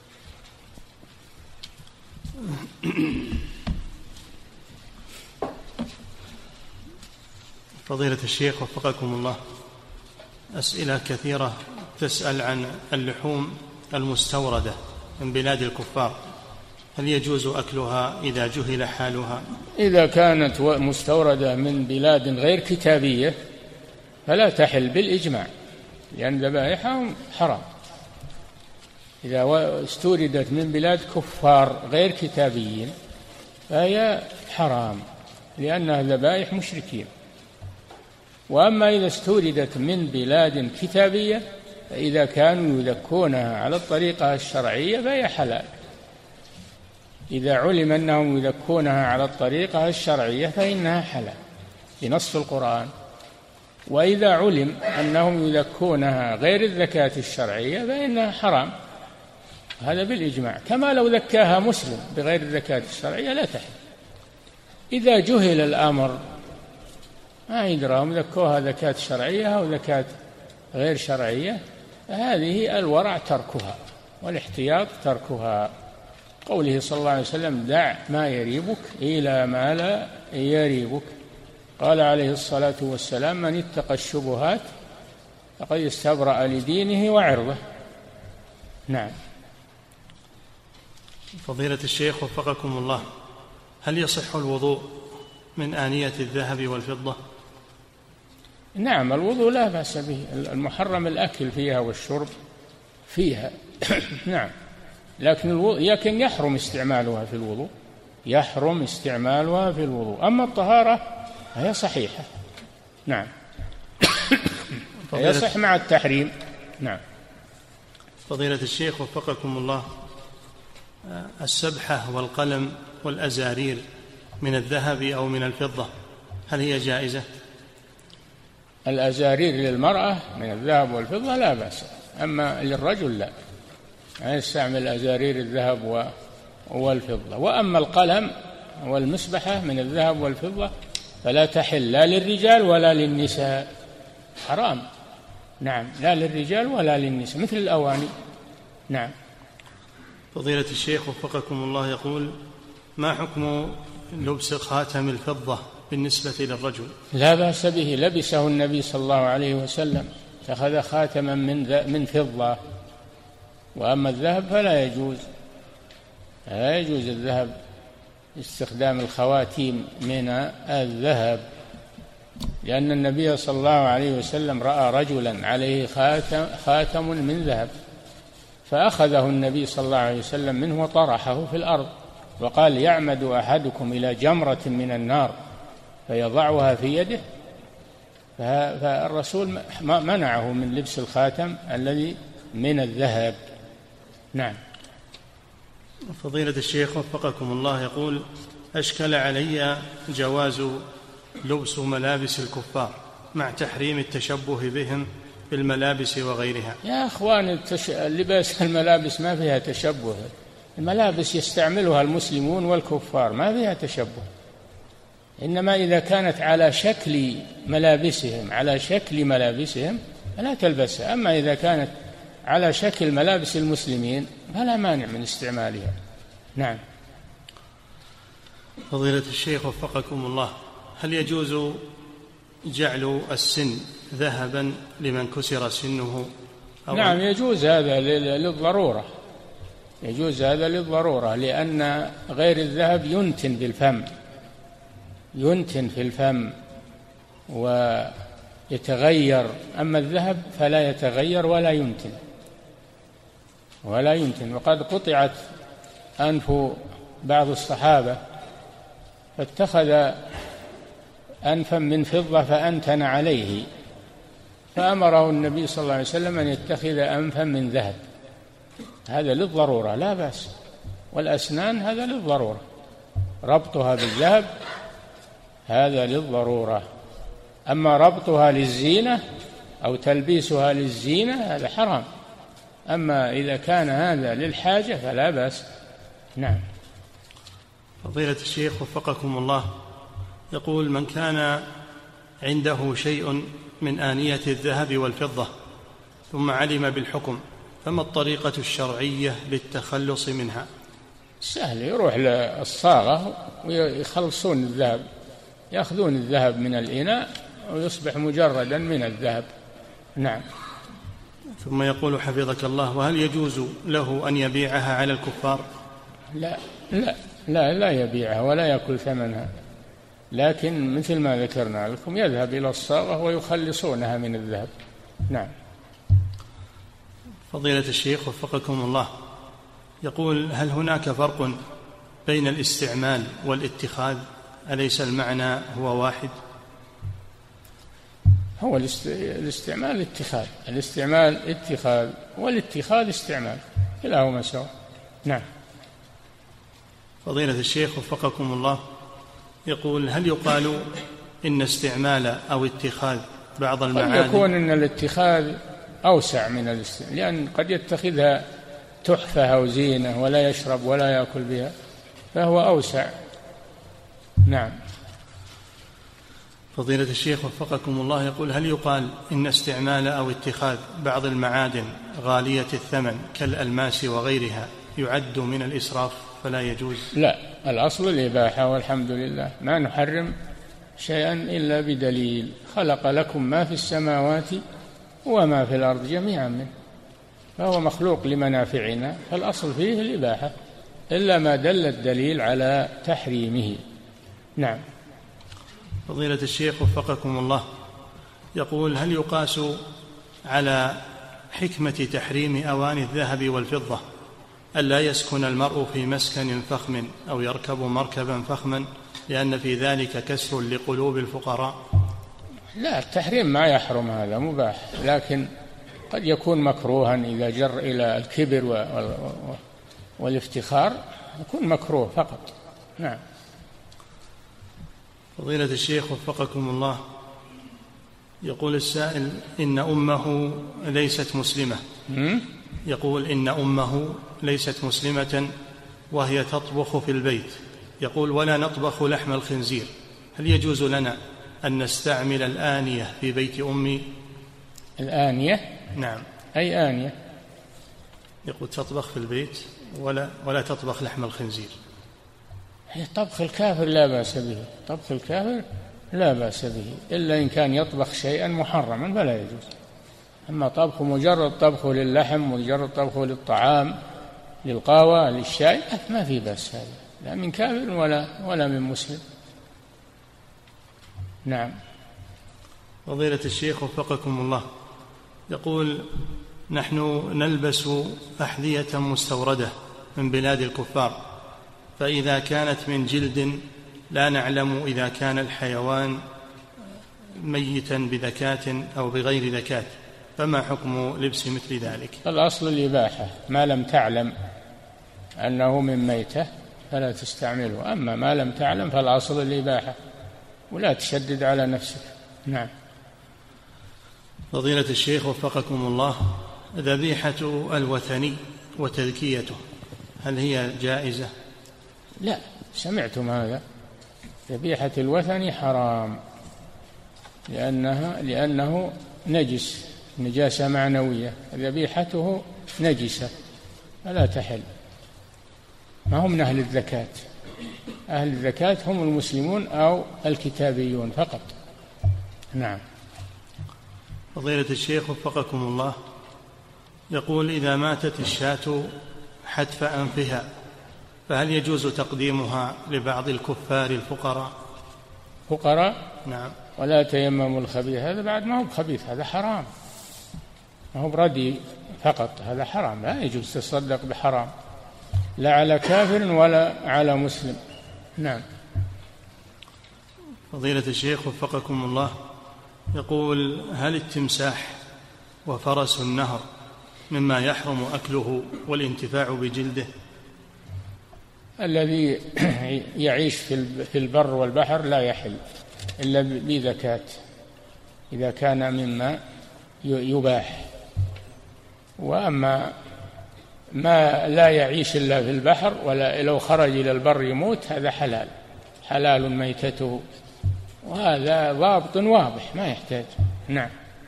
فضيلة الشيخ وفقكم الله، أسئلة كثيرة تسأل عن اللحوم المستوردة من بلاد الكفار، هل يجوز أكلها إذا جهل حالها؟ إذا كانت مستوردة من بلاد غير كتابية فلا تحل بالإجماع، لأن ذبائحهم حرام. إذا استوردت من بلاد كفار غير كتابيين فهي حرام، لأنها ذبائح مشركين. وأما إذا استوردت من بلاد كتابية فإذا كانوا يذكونها على الطريقة الشرعية فهي حلال، إذا علم أنهم يذكونها على الطريقة الشرعية فإنها حلال بنص القرآن. وإذا علم أنهم يذكونها غير الزكاة الشرعية فإنها حرام هذا بالإجماع، كما لو ذكاها مسلم بغير الزكاة الشرعية لا تحل. إذا جهل الأمر ما يدراهم ذكوها زكاة شرعية أو زكاة غير شرعية، هذه الورع تركها والاحتياط تركها. قوله صلى الله عليه وسلم: دع ما يريبك إلى ما لا يريبك. قال عليه الصلاة والسلام: من اتقى الشبهات فقد استبرأ لدينه وعرضه. نعم. فضيلة الشيخ وفقكم الله، هل يصح الوضوء من آنية الذهب والفضة؟ نعم، الوضوء لا بأس به، المحرم الأكل فيها والشرب فيها. نعم، لكن الوضوء لكن يحرم استعمالها في الوضوء، يحرم استعمالها في الوضوء. أما الطهارة هي صحيحة. نعم. يصح مع التحريم. نعم. فضيلة الشيخ وفقكم الله، السبحة والقلم والأزارير من الذهب أو من الفضة هل هي جائزة؟ الأزارير للمرأة من الذهب والفضة لا بأس، أما للرجل لا، يعني يستعمل أزارير الذهب والفضة. وأما القلم والمسبحة من الذهب والفضة فلا تحل لا للرجال ولا للنساء، حرام. نعم، لا للرجال ولا للنساء، مثل الأواني. نعم. فضيلة الشيخ وفقكم الله يقول: ما حكم لبس خاتم الفضة بالنسبة للرجل؟ لا بأس به، لبسه النبي صلى الله عليه وسلم، اتخذ خاتما من من فضة. وأما الذهب فلا يجوز، لا يجوز الذهب، استخدام الخواتيم من الذهب، لأن النبي صلى الله عليه وسلم رأى رجلا عليه خاتم, خاتم من ذهب، فأخذه النبي صلى الله عليه وسلم منه وطرحه في الأرض، وقال: يعمد أحدكم إلى جمرة من النار فيضعها في يده. فالرسول منعه من لبس الخاتم الذي من الذهب. نعم. فضيلة الشيخ وفقكم الله يقول: أشكل علي جواز لبس ملابس الكفار مع تحريم التشبه بهم بالملابس وغيرها. يا أخوان، التش... لباس الملابس ما فيها تشبه، الملابس يستعملها المسلمون والكفار، ما فيها تشبه، إنما إذا كانت على شكل ملابسهم على شكل ملابسهم فلا تلبسها، أما إذا كانت على شكل ملابس المسلمين فلا مانع من استعمالها. نعم. فضيلة الشيخ وفقكم الله، هل يجوز جعل السن ذهبا لمن كسر سنه؟ أو نعم، يجوز هذا للضرورة، يجوز هذا للضرورة، لأن غير الذهب ينتن بالفم، ينتن في الفم ويتغير، أما الذهب فلا يتغير ولا ينتن ولا ينتن. وقد قطعت أنف بعض الصحابة فاتخذ أنفا من فضة فأنتن عليه، فأمره النبي صلى الله عليه وسلم أن يتخذ أنفا من ذهب، هذا للضرورة لا بأس. والأسنان هذا للضرورة، ربطها بالذهب هذا للضرورة، أما ربطها للزينة أو تلبيسها للزينة هذا حرام، أما إذا كان هذا للحاجة فلا بأس. نعم. فضيلة الشيخ وفقكم الله يقول: من كان عنده شيء من آنية الذهب والفضة ثم علم بالحكم فما الطريقة الشرعية للتخلص منها؟ سهل، يروح للصاغة ويخلصون الذهب، يأخذون الذهب من الإناء ويصبح مجردا من الذهب. نعم. ثم يقول حفظك الله: وهل يجوز له أن يبيعها على الكفار؟ لا لا لا, لا يبيعها ولا يأكل ثمنها، لكن مثل ما ذكرنا لكم يذهب إلى الصاغة ويخلصونها من الذهب. نعم. فضيلة الشيخ وفقكم الله يقول: هل هناك فرق بين الاستعمال والاتخاذ؟ أليس المعنى هو واحد؟ هو الاستعمال اتخاذ، الاستعمال اتخاذ والاتخاذ استعمال، كلاهما سواء. نعم. فضيلة الشيخ وفقكم الله يقول: هل يقال إن استعمال أو اتخاذ بعض المعاني؟ قد يكون إن الاتخاذ أوسع من الاستعمال، لأن قد يتخذها تحفة أو زينة ولا يشرب ولا يأكل بها، فهو أوسع. نعم. فضيلة الشيخ وفقكم الله يقول: هل يقال إن استعمال أو اتخاذ بعض المعادن غالية الثمن كالألماس وغيرها يعد من الإسراف فلا يجوز؟ لا، الأصل الإباحة والحمد لله، ما نحرم شيئا إلا بدليل. خلق لكم ما في السماوات وما في الأرض جميعا منه، فهو مخلوق لمنافعنا، فالأصل فيه الإباحة إلا ما دل الدليل على تحريمه. نعم. فضيلة الشيخ وفقكم الله يقول: هل يقاس على حكمة تحريم أواني الذهب والفضة ألا يسكن المرء في مسكن فخم أو يركب مركبا فخما لأن في ذلك كسر لقلوب الفقراء؟ لا، التحريم ما يحرم، هذا مباح، لكن قد يكون مكروها إذا جر إلى الكبر والافتخار، يكون مكروه فقط. نعم. فضيلة الشيخ وفقكم الله يقول السائل: إن أمه ليست مسلمة. يقول إن أمه ليست مسلمة وهي تطبخ في البيت، يقول: ولا نطبخ لحم الخنزير، هل يجوز لنا أن نستعمل الآنية في بيت أمي؟ الآنية؟ نعم. أي آنية؟ يقول: تطبخ في البيت ولا, ولا تطبخ لحم الخنزير. هي طبخ الكافر لا بأس به، طبخ الكافر لا بأس به، إلا إن كان يطبخ شيئا محرما فلا يجوز. أما طبخ مجرد طبخه للحم، مجرد طبخه للطعام، للقهوة، للشاي، ما في بأس هذا، لا من كافر ولا ولا من مسلم. نعم. فضيلة الشيخ وفقكم الله يقول: نحن نلبس أحذية مستوردة من بلاد الكفار، فإذا كانت من جلد لا نعلم إذا كان الحيوان ميتا بذكاة أو بغير ذكاة، فما حكم لبس مثل ذلك؟ الأصل الإباحة، ما لم تعلم أنه من ميتة فلا تستعمله، أما ما لم تعلم فالأصل الإباحة، ولا تشدد على نفسك. نعم. فضيلة الشيخ وفقكم الله، ذبيحة الوثني وتذكيته هل هي جائزة؟ لا، سمعتم هذا؟ ذبيحة الوثني حرام، لأنها لأنه نجس، نجاسة معنوية، ذبيحته نجسة فلا تحل. ما هم من أهل الزكاة، أهل الزكاة هم المسلمون أو الكتابيون فقط. نعم. فضيلة الشيخ وفقكم الله يقول: إذا ماتت الشاة حتف أنفها فهل يجوز تقديمها لبعض الكفار الفقراء؟ فقراء؟ نعم. ولا تيمموا الخبيث، هذا بعد ما هو بخبيث، هذا حرام، ما هو بردي فقط، هذا حرام، لا يجوز تصدق بحرام لا على كافر ولا على مسلم. نعم. فضيلة الشيخ وفقكم الله يقول: هل التمساح وفرس النهر مما يحرم أكله والانتفاع بجلده؟ الذي يعيش في البر والبحر لا يحل إلا بذكاة، إذا كان مما يباح، وأما ما لا يعيش إلا في البحر ولا لو خرج إلى البر يموت هذا حلال، حلال ميتته، وهذا ضابط واضح ما يحتاج. نعم.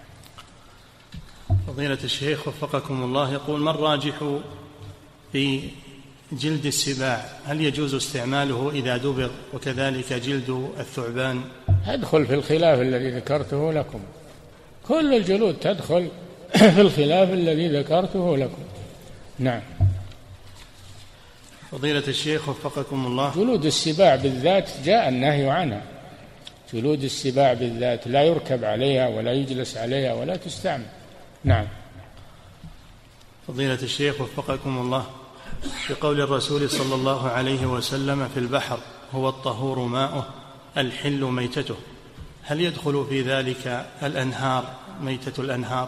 فضيلة الشيخ وفقكم الله يقول: ما الراجح في جلد السباع؟ هل يجوز استعماله إذا دبغ، وكذلك جلد الثعبان؟ أدخل في الخلاف الذي ذكرته لكم، كل الجلود تدخل في الخلاف الذي ذكرته لكم. نعم. فضيلة الشيخ وفقكم الله، جلود السباع بالذات جاء النهي عنها، جلود السباع بالذات لا يركب عليها ولا يجلس عليها ولا تستعمل. نعم. فضيلة الشيخ وفقكم الله، في قول الرسول صلى الله عليه وسلم: في البحر هو الطهور ماؤه الحل ميتته، هل يدخل في ذلك الأنهار، ميتة الأنهار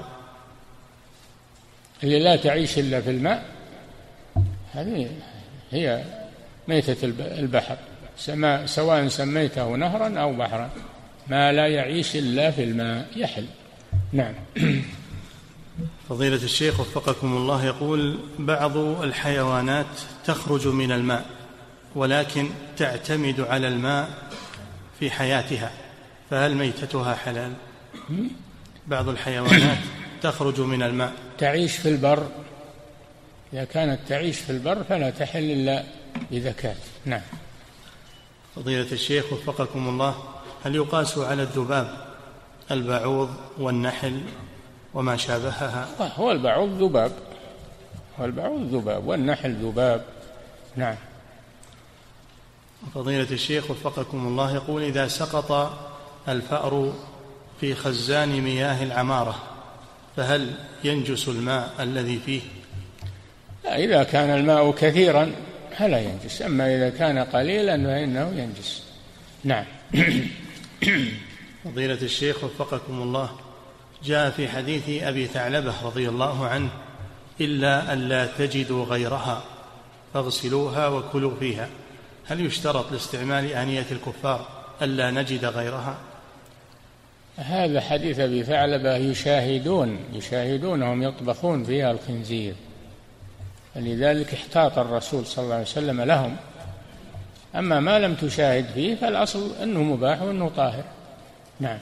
اللي لا تعيش إلا في الماء؟ هذه هي ميتة البحر، سواء سميته نهرا أو بحرا، ما لا يعيش إلا في الماء يحل. نعم. فضيلة الشيخ وفقكم الله، يقول بعض الحيوانات تخرج من الماء ولكن تعتمد على الماء في حياتها، فهل ميتتها حلال؟ بعض الحيوانات تخرج من الماء تعيش في البر، إذا كانت تعيش في البر فلا تحل إلا بذكاة. نعم. فضيلة الشيخ وفقكم الله، هل يقاس على الذباب البعوض والنحل وما شابهها؟ هو البعوض ذباب، هو البعوض ذباب والنحل ذباب. نعم. فضيلة الشيخ وفقكم الله، يقول إذا سقط الفأر في خزان مياه العمارة فهل ينجس الماء الذي فيه؟ لا، إذا كان الماء كثيرا فلا ينجس، أما إذا كان قليلا فإنه ينجس. نعم. فضيلة الشيخ وفقكم الله، جاء في حديث أبي ثعلبة رضي الله عنه: إلا أن لا تجدوا غيرها فاغسلوها وكلوا فيها. هل يشترط لاستعمال آنية الكفار ألا نجد غيرها؟ هذا حديث أبي ثعلبة يشاهدون يشاهدونهم يطبخون فيها الخنزير، لذلك احتاط الرسول صلى الله عليه وسلم لهم. أما ما لم تشاهد فيه فالأصل أنه مباح وأنه طاهر. نعم.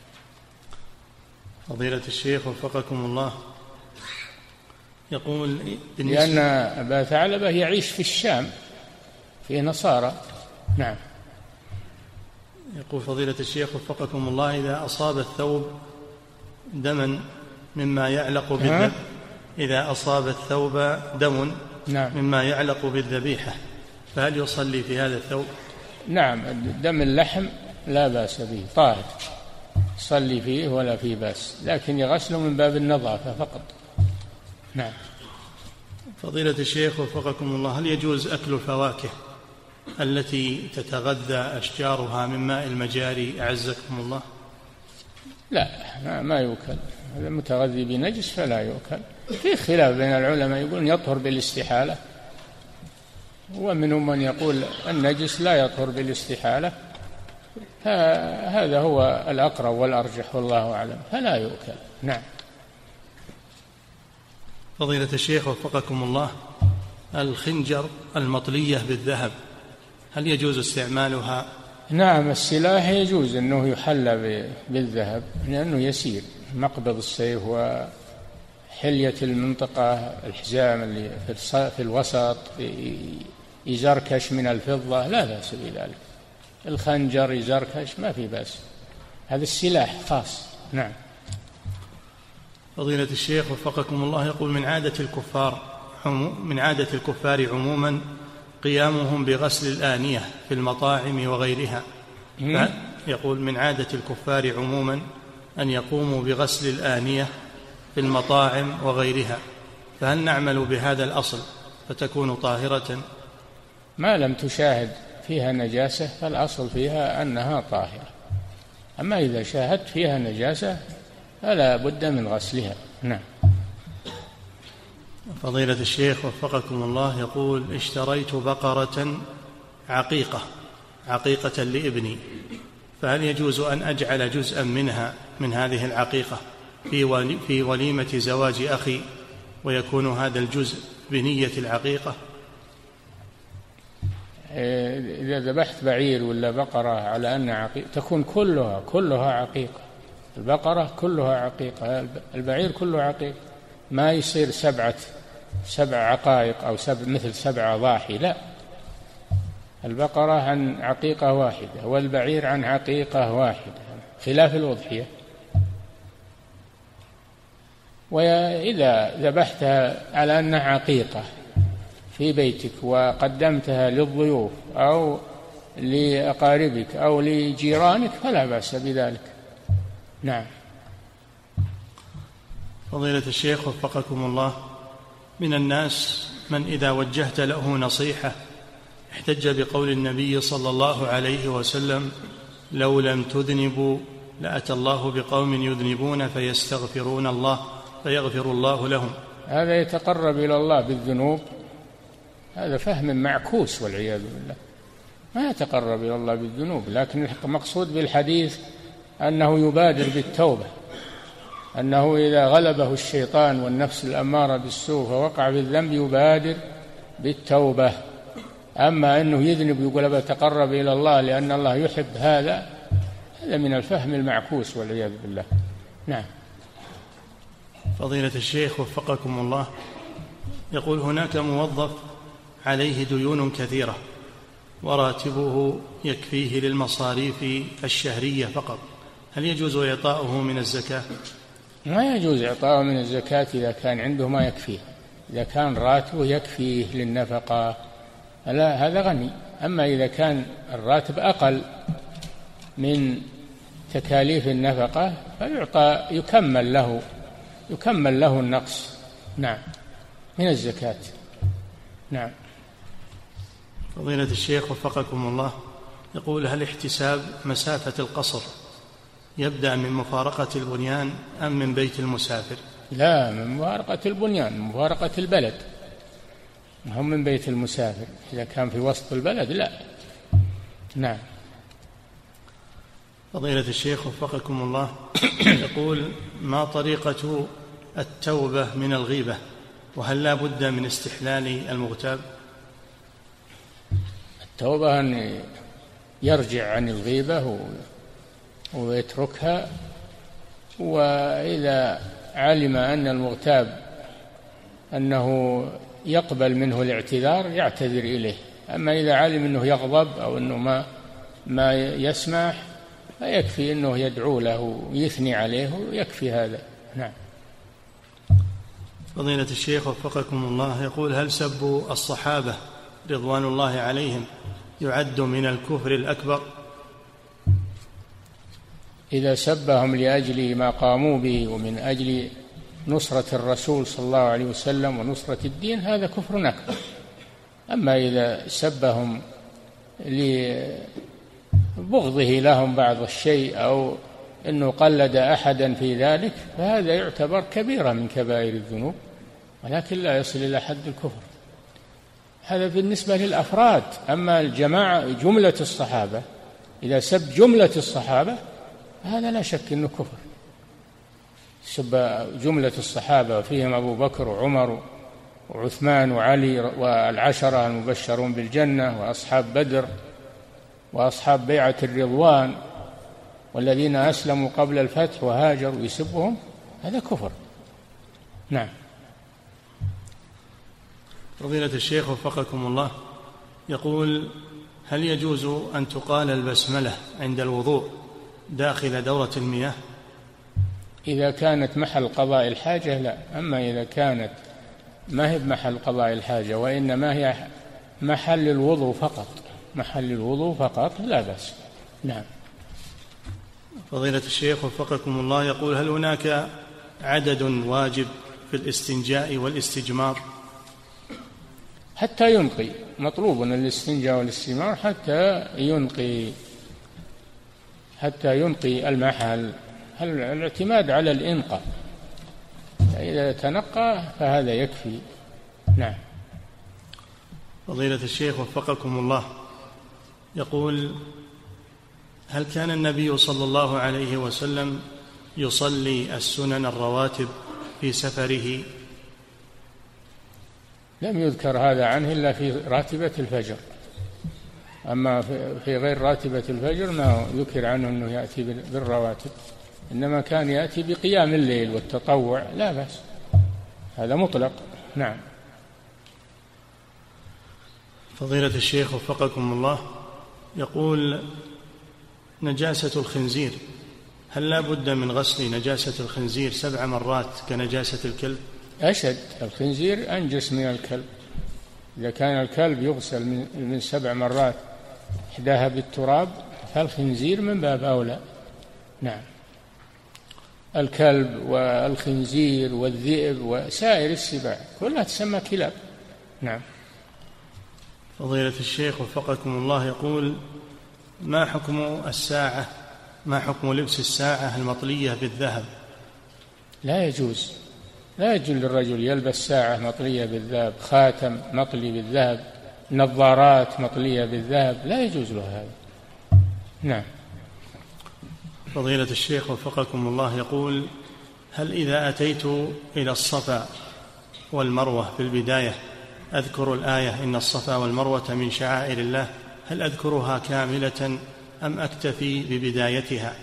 فضيلة الشيخ وفقكم الله، يقول لأن أبا ثعلبة يعيش في الشام في نصارى. نعم. يقول فضيلة الشيخ وفقكم الله، إذا أصاب الثوب دما مما يعلق بالذبيحة إذا أصاب الثوب دم نعم. مما يعلق بالذبيحة فهل يصلي في هذا الثوب؟ نعم، دم اللحم لا بأس به، طاهر، صلي فيه ولا فيه بأس، لكن يغسله من باب النظافة فقط. نعم. فضيلة الشيخ وفقكم الله، هل يجوز أكل الفواكه التي تتغذى أشجارها من ماء المجاري أعزكم الله؟ لا، ما يؤكل، هذا متغذي بنجس فلا يؤكل. في خلاف بين العلماء، يقولون يطهر بالاستحالة، ومنهم من يقول النجس لا يطهر بالاستحالة، هذا هو الأقرب والأرجح والله أعلم، فلا يؤكل. نعم. فضيلة الشيخ وفقكم الله، الخنجر المطلية بالذهب هل يجوز استعمالها؟ نعم، السلاح يجوز أنه يحلى بالذهب لأنه يسير، مقبض السيف وحلية المنطقة، الحزام اللي في الوسط يزركش من الفضة لا بأس بذلك، الخنجر يزركش ما في بأس، هذا السلاح خاص. نعم. فضيلة الشيخ وفقكم الله، يقول من عادة الكفار من عادة الكفار عموما قيامهم بغسل الآنية في المطاعم وغيرها. يقول من عادة الكفار عموما أن يقوموا بغسل الآنية في المطاعم وغيرها، فهل نعمل بهذا الأصل فتكون طاهرة؟ ما لم تشاهد فيها نجاسة فالأصل فيها أنها طاهرة، أما إذا شاهدت فيها نجاسة فلا بد من غسلها. نعم. فضيلة الشيخ وفقكم الله، يقول اشتريت بقرة عقيقة عقيقة لابني، فهل يجوز أن أجعل جزءا منها من هذه العقيقة في في وليمة زواج أخي ويكون هذا الجزء بنية العقيقة؟ إذا ذبحت بعير ولا بقرة على أن عقيقة تكون كلها كلها عقيقة، البقرة كلها عقيقة، البعير كله عقيقة، ما يصير سبعة سبع عقائق أو سبع مثل سبع ضاحي، لا، البقرة عن عقيقة واحدة والبعير عن عقيقة واحدة، خلاف الأضحية. وإذا ذبحتها على أنها عقيقة في بيتك وقدمتها للضيوف أو لأقاربك أو لجيرانك فلا بأس بذلك. نعم. فضيلة الشيخ وفقكم الله، من الناس من إذا وجهت له نصيحة احتج بقول النبي صلى الله عليه وسلم: لو لم تذنبوا لأتى الله بقوم يذنبون فيستغفرون الله فيغفر الله لهم. هذا يتقرب إلى الله بالذنوب، هذا فهم معكوس والعياذ بالله، ما يتقرب إلى الله بالذنوب، لكن المقصود بالحديث أنه يبادر بالتوبة، أنه إذا غلبه الشيطان والنفس الأمارة بالسوء فوقع في الذنب يبادر بالتوبة. أما أنه يذنب يقول بتقرب إلى الله لأن الله يحب هذا، هذا من الفهم المعكوس والعياذ بالله. نعم. فضيلة الشيخ وفقكم الله، يقول هناك موظف عليه ديون كثيرة وراتبه يكفيه للمصاريف الشهرية فقط، هل يجوز إعطاؤه من الزكاة؟ ما يجوز إعطاؤه من الزكاة إذا كان عنده ما يكفيه. إذا كان راتبه يكفيه للنفقة لا، هذا غني. أما إذا كان الراتب أقل من تكاليف النفقة فيعطى يكمل له يكمل له النقص. نعم، من الزكاة. نعم. فضيلة الشيخ وفقكم الله، يقول هل احتساب مسافة القصر يبدأ من مفارقة البنيان أم من بيت المسافر؟ لا، من مفارقة البنيان، مفارقة البلد، هم من بيت المسافر. إذا كان في وسط البلد لا. نعم. فضيلة الشيخ وفقكم الله، يقول ما طريقة التوبة من الغيبة، وهل لا بد من استحلال المغتاب؟ التوبة أن يرجع عن الغيبة ويتركها، وإذا علم أن المغتاب أنه يقبل منه الاعتذار يعتذر إليه. أما إذا علم أنه يغضب أو أنه ما ما يسمح فيكفي أنه يدعو له ويثني عليه ويكفي هذا. نعم. فضيلة الشيخ وفقكم الله، يقول هل سب الصحابة رضوان الله عليهم يعد من الكفر الأكبر؟ إذا سبهم لأجل ما قاموا به ومن أجل نصرة الرسول صلى الله عليه وسلم ونصرة الدين هذا كفر أكبر. أما إذا سبهم لبغضه لهم بعض الشيء أو أنه قلد أحدا في ذلك فهذا يعتبر كبيرة من كبائر الذنوب، ولكن لا يصل إلى حد الكفر. هذا بالنسبة للأفراد. أما الجماعة جملة الصحابة، إذا سب جملة الصحابة هذا لا شك أنه كفر. سب جملة الصحابة فيهم أبو بكر وعمر وعثمان وعلي والعشرة المبشرون بالجنة وأصحاب بدر وأصحاب بيعة الرضوان والذين أسلموا قبل الفتح وهاجروا، يسبهم هذا كفر. نعم. فضيلة الشيخ وفقكم الله، يقول هل يجوز أن تقال البسملة عند الوضوء داخل دورة المياه؟ إذا كانت محل قضاء الحاجة لا. أما إذا كانت ما هي محل قضاء الحاجة وإنما هي محل الوضوء فقط محل الوضوء فقط لا بأس. نعم. فضيلة الشيخ وفقكم الله، يقول هل هناك عدد واجب في الاستنجاء والاستجمار؟ حتى ينقي، مطلوب الاستنجاء والاستجمار حتى ينقي حتى ينقي المحل. الاعتماد على الإنقاء، إذا تنقى فهذا يكفي. نعم. فضيلة الشيخ وفقكم الله، يقول هل كان النبي صلى الله عليه وسلم يصلي السنن الرواتب في سفره؟ لم يذكر هذا عنه إلا في راتبة الفجر. أما في غير راتبة الفجر ما ذكر عنه أنه يأتي بالرواتب، إنما كان يأتي بقيام الليل والتطوع لا بأس، هذا مطلق. نعم. فضيلة الشيخ وفقكم الله، يقول نجاسة الخنزير هل لا بد من غسل نجاسة الخنزير سبع مرات كنجاسة الكلب؟ أشد، الخنزير أنجس من الكلب. إذا كان الكلب يغسل من سبع مرات إحداها بالتراب فالخنزير من باب أولى. نعم. الكلب والخنزير والذئب وسائر السباع كلها تسمى كلاب. نعم. فضيلة الشيخ وفقكم الله، يقول ما حكم الساعة ما حكم لبس الساعة المطلية بالذهب؟ لا يجوز لا يجوز للرجل يلبس ساعة مطلية بالذهب، خاتم مطلي بالذهب، نظارات مطلية بالذهب، لا يجوز له هذا. نعم. فضيلة الشيخ وفقكم الله، يقول هل إذا أتيت إلى الصفا والمروة في البداية أذكر الآية إن الصفا والمروة من شعائر الله، هل أذكرها كاملة أم أكتفي ببدايتها؟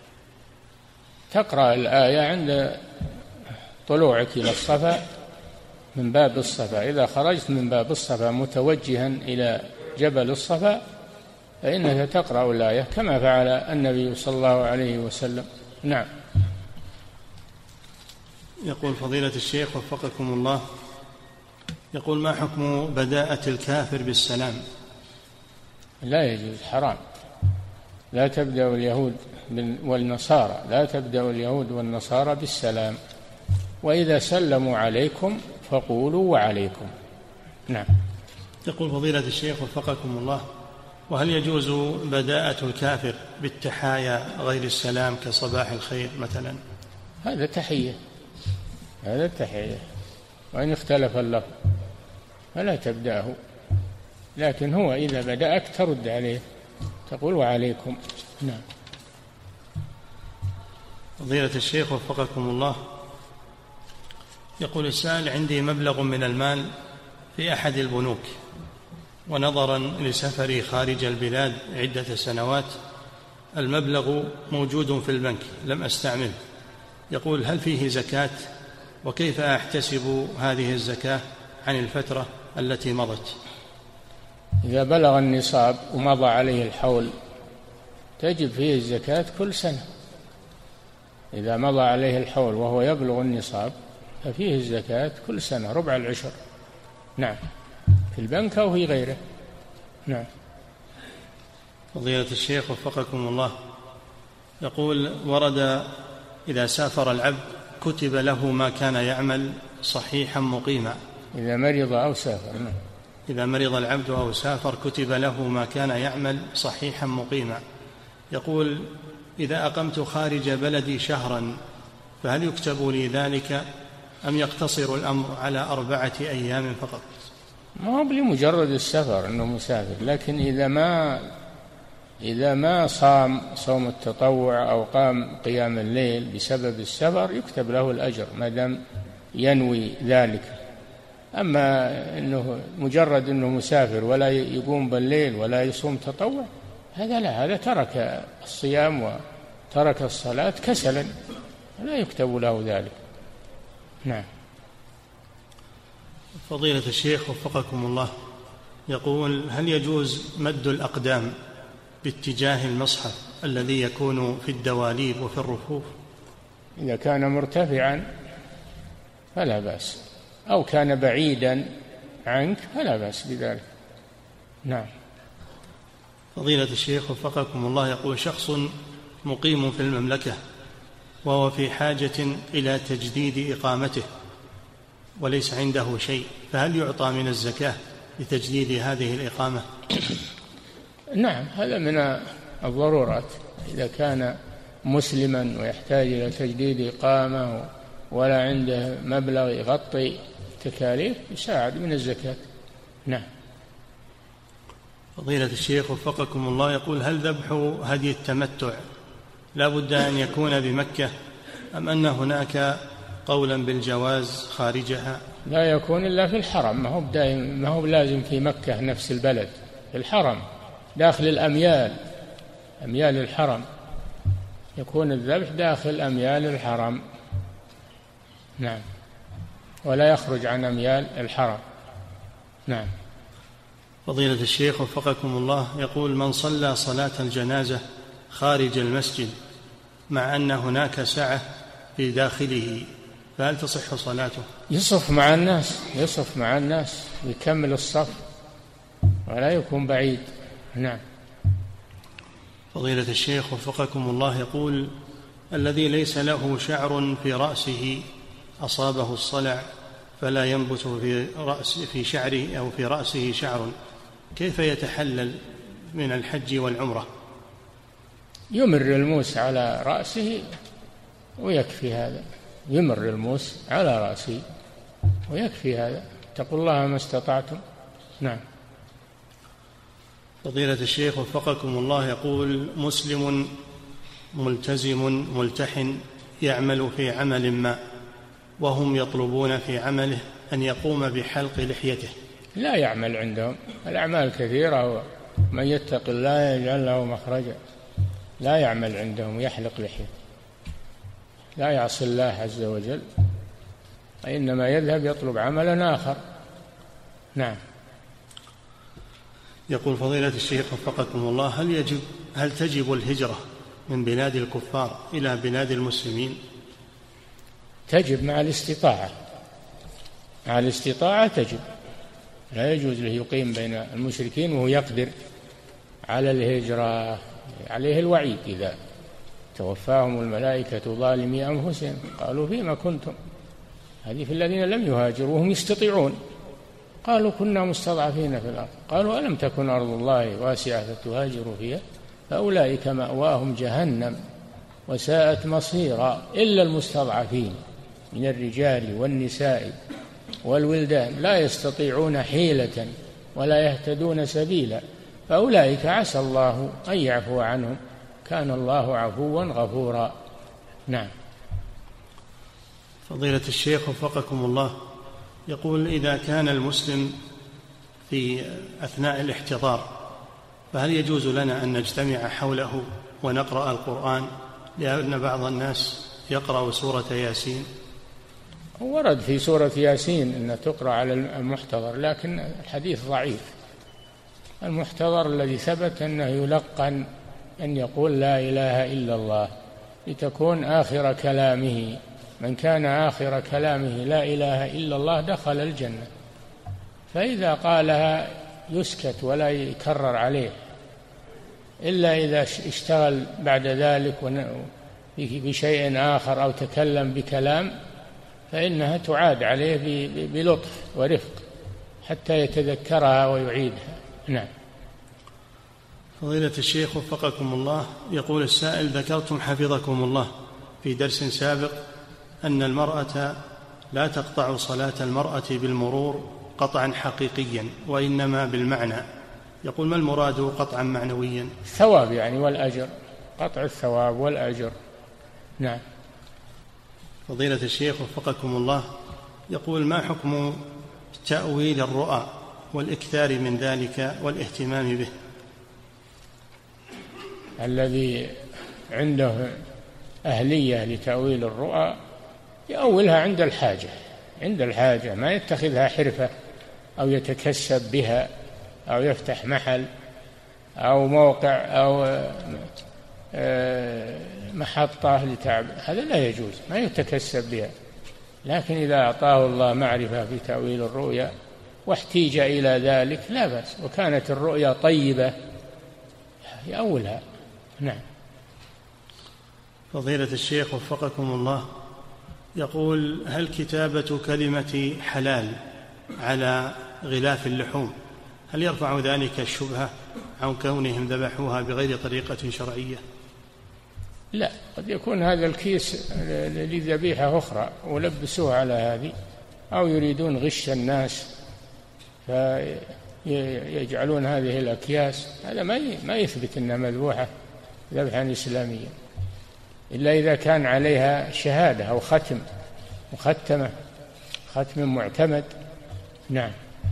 تقرأ الآية عند طلوعك إلى الصفا من باب الصفا. إذا خرجت من باب الصفا متوجها إلى جبل الصفا فإنك تقرأ الآية كما فعل النبي صلى الله عليه وسلم. نعم. يقول فضيلة الشيخ وفقكم الله، يقول ما حكم بداءة الكافر بالسلام؟ لا يجوز، حرام. لا تبدأ اليهود والنصارى لا تبدأ اليهود والنصارى بالسلام، وإذا سلموا عليكم فقولوا وعليكم. نعم. يقول فضيلة الشيخ وفقكم الله، وهل يجوز بداءة الكافر بالتحايا غير السلام كصباح الخير مثلا؟ هذا تحية هذا تحية وإن اختلف اللفظ فلا تبدأه، لكن هو إذا بدأك ترد عليه تقول وعليكم. نعم. فضيلة الشيخ وفقكم الله، يقول السائل عندي مبلغ من المال في أحد البنوك، ونظرا لسفري خارج البلاد عدة سنوات المبلغ موجود في البنك لم أستعمله، يقول هل فيه زكاة؟ وكيف أحتسب هذه الزكاة عن الفترة التي مضت؟ إذا بلغ النصاب ومضى عليه الحول تجب فيه الزكاة كل سنة. إذا مضى عليه الحول وهو يبلغ النصاب ففيه الزكاة كل سنة ربع العشر. نعم، في البنك أو في غيره. نعم. فضيلة الشيخ وفقكم الله، يقول ورد إذا سافر العبد كتب له ما كان يعمل صحيحا مقيما. إذا مرض أو سافر. نعم. إذا مرض العبد أو سافر كتب له ما كان يعمل صحيحا مقيما. يقول إذا أقمت خارج بلدي شهرا فهل يكتب لي ذلك أم يقتصر الأمر على أربعة أيام فقط؟ ما هو لمجرد السفر أنه مسافر، لكن إذا ما إذا ما صام صوم التطوع أو قام قيام الليل بسبب السفر يكتب له الأجر ما دام ينوي ذلك. أما أنه مجرد أنه مسافر ولا يقوم بالليل ولا يصوم تطوع هذا لا، هذا ترك الصيام وترك الصلاة كسلا، لا يكتب له ذلك. نعم. فضيلة الشيخ وفقكم الله، يقول هل يجوز مد الأقدام باتجاه المصحف الذي يكون في الدواليب وفي الرفوف؟ إذا كان مرتفعا فلا بأس، أو كان بعيدا عنك فلا بأس بذلك. نعم. فضيلة الشيخ وفقكم الله، يقول شخص مقيم في المملكة وهو في حاجة إلى تجديد إقامته وليس عنده شيء، فهل يعطى من الزكاة لتجديد هذه الإقامة؟ نعم، هذا من الضرورات. إذا كان مسلما ويحتاج إلى تجديد إقامة ولا عنده مبلغ يغطي تكاليف يساعد من الزكاة. نعم. فضيلة الشيخ وفقكم الله، يقول هل ذبح هدي التمتع لا بد أن يكون بمكة أم أن هناك قولا بالجواز خارجها؟ لا يكون إلا في الحرم، ما هو دائم ما هو لازم في مكة نفس البلد، في الحرم داخل الأميال أميال الحرم يكون الذبح داخل أميال الحرم. نعم، ولا يخرج عن أميال الحرم. نعم. فضيلة الشيخ وفقكم الله، يقول من صلى صلاة الجنازة خارج المسجد مع أن هناك سعة في داخله فهل تصح صلاته؟ يصف مع الناس يصف مع الناس يكمل الصف ولا يكون بعيد. نعم. فضيلة الشيخ وفقكم الله، يقول الذي ليس له شعر في رأسه أصابه الصلع فلا ينبت في رأس في شعره أو في رأسه شعر، كيف يتحلل من الحج والعمرة؟ يمر الموس على رأسه ويكفي هذا، يمر الموس على رأسه ويكفي هذا، اتقوا الله ما استطعتم. نعم. فضيلة الشيخ وفقكم الله، يقول مسلم ملتزم ملتحن يعمل في عمل ما وهم يطلبون في عمله أن يقوم بحلق لحيته؟ لا يعمل عندهم، الأعمال كثيرة، ومن يتق الله يجعل له مخرجا. لا يعمل عندهم يحلق لحيته، لا يعصي الله عز وجل، وإنما يذهب يطلب عملا آخر. نعم. يقول فضيلة الشيخ وفقكم الله، هل يجب هل تجب الهجرة من بلاد الكفار إلى بلاد المسلمين؟ تجب مع الاستطاعة، مع الاستطاعة تجب. لا يجوز له يقيم بين المشركين وهو يقدر على الهجرة، عليه الوعيد إذا توفاهم الملائكة ظالمي أنفسهم قالوا فيما كنتم. هذه في الذين لم يهاجروا وهم يستطيعون. قالوا كنا مستضعفين في الأرض، قالوا ألم تكن أرض الله واسعة فتهاجروا فيها، فأولئك مأواهم جهنم وساءت مصيرا إلا المستضعفين من الرجال والنساء والولدان لا يستطيعون حيلة ولا يهتدون سبيلا، فأولئك عسى الله أن يعفو عنهم، كان الله عفوا غفورا. نعم. فضيلة الشيخ وفقكم الله، يقول إذا كان المسلم في أثناء الاحتضار فهل يجوز لنا أن نجتمع حوله ونقرأ القرآن، لأن بعض الناس يقرأ سورة ياسين؟ ورد في سورة ياسين أن تقرأ على المحتضر، لكن الحديث ضعيف. المحتضر الذي ثبت أنه يلقن أن يقول لا إله إلا الله لتكون آخر كلامه، من كان آخر كلامه لا إله إلا الله دخل الجنة. فإذا قالها يسكت ولا يكرر عليه إلا إذا اشتغل بعد ذلك بشيء آخر أو تكلم بكلام فإنها تعاد عليه بلطف ورفق حتى يتذكرها ويعيدها. نعم. فضيلة الشيخ وفقكم الله، يقول السائل: ذكرتم حفظكم الله في درس سابق أن المرأة لا تقطع صلاة المرأة بالمرور قطعا حقيقيا وإنما بالمعنى، يقول ما المراد قطعا معنويا؟ الثواب يعني والأجر، قطع الثواب والأجر. نعم. فضيلة الشيخ وفقكم الله، يقول ما حكم تأويل الرؤى والإكثار من ذلك والاهتمام به؟ الذي عنده أهلية لتأويل الرؤى يأولها عند الحاجة، عند الحاجة، ما يتخذها حرفة أو يتكسب بها أو يفتح محل أو موقع أو محطة لتعب، هذا لا يجوز، ما يتكسب بها. لكن إذا أعطاه الله معرفة في تأويل الرؤيا واحتيج إلى ذلك لا بأس، وكانت الرؤيا طيبة يأولها. نعم. فضيلة الشيخ وفقكم الله، يقول هل كتابة كلمة حلال على غلاف اللحوم هل يرفع ذلك الشبهة عن كونهم ذبحوها بغير طريقة شرعية؟ لا، قد يكون هذا الكيس لذبيحة أخرى ولبسوه على هذه، أو يريدون غش الناس فيجعلون هذه الأكياس، هذا ما يثبت أنها مذبوحة ذبحا إسلاميا إلا إذا كان عليها شهادة أو ختم مختمة، ختم معتمد. نعم.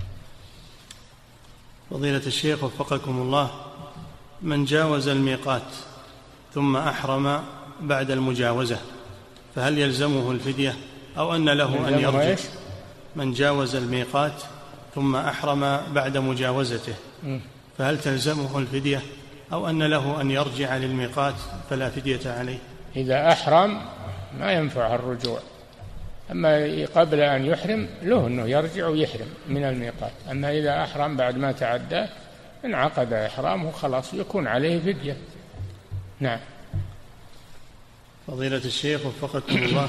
فضيلة الشيخ وفقكم الله، من جاوز الميقات ثم أحرم بعد المجاوزة فهل يلزمه الفدية أو أن له أن يرجع؟ من جاوز الميقات ثم أحرم بعد مجاوزته فهل تلزمه الفدية أو أن له أن يرجع للميقات فلا فدية عليه؟ إذا أحرم ما ينفع الرجوع، أما قبل أن يحرم له أنه يرجع ويحرم من الميقات، أما إذا أحرم بعد ما تعدى انعقد إحرامه خلاص يكون عليه فدية. نعم. فضيلة الشيخ وفقكم الله،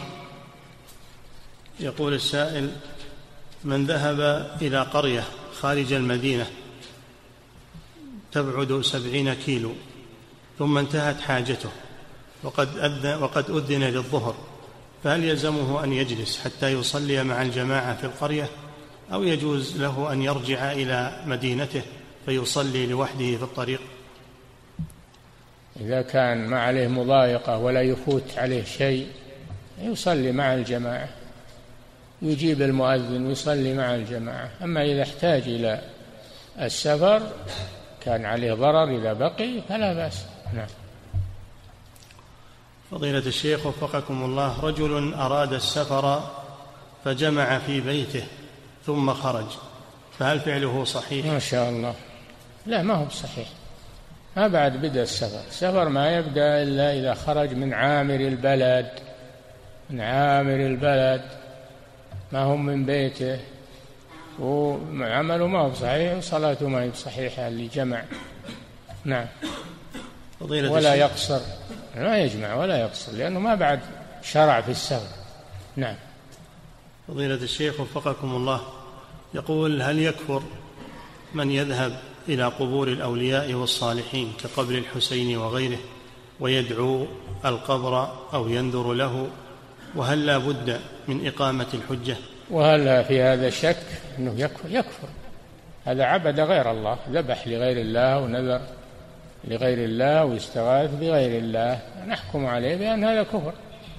يقول السائل: من ذهب إلى قرية خارج المدينة تبعد سبعين كيلو ثم انتهت حاجته وقد أذن, وقد أذن للظهر، فهل يلزمه أن يجلس حتى يصلي مع الجماعة في القرية أو يجوز له أن يرجع إلى مدينته فيصلي لوحده في الطريق؟ إذا كان ما عليه مضايقة ولا يفوت عليه شيء يصلي مع الجماعة، يجيب المؤذن ويصلي مع الجماعة. أما إذا احتاج إلى السفر كان عليه ضرر إذا بقي فلا بأس. نعم. فضيلة الشيخ وفقكم الله، رجل أراد السفر فجمع في بيته ثم خرج، فهل فعله صحيح؟ ما شاء الله. لا، ما هو صحيح، ما بعد بدأ السفر. السفر ما يبدأ إلا إذا خرج من عامر البلد، من عامر البلد، ما هم من بيته، وعمله ما هو صحيح وصلاته ما هي صحيحة اللي جمع. نعم. ولا يقصر، لا يجمع ولا يقصر لأنه ما بعد شرع في السفر. نعم. فضيلة الشيخ وفقكم الله، يقول: هل يكفر من يذهب إلى قبور الأولياء والصالحين كقبر الحسين وغيره ويدعو القبر أو ينذر له، وهل لا بد من إقامة الحجة؟ وهل في هذا شك أنه يكفر؟ يكفر. هذا عبد غير الله، ذبح لغير الله ونذر لغير الله ويستغاث بغير الله، نحكم عليه بأن هذا كفر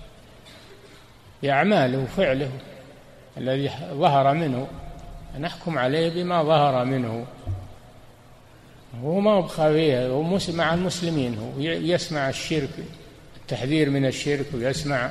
بأعماله وفعله الذي ظهر منه، نحكم عليه بما ظهر منه. هو ما هو بخافيه، هو مع المسلمين، هو يسمع الشرك، التحذير من الشرك، ويسمع،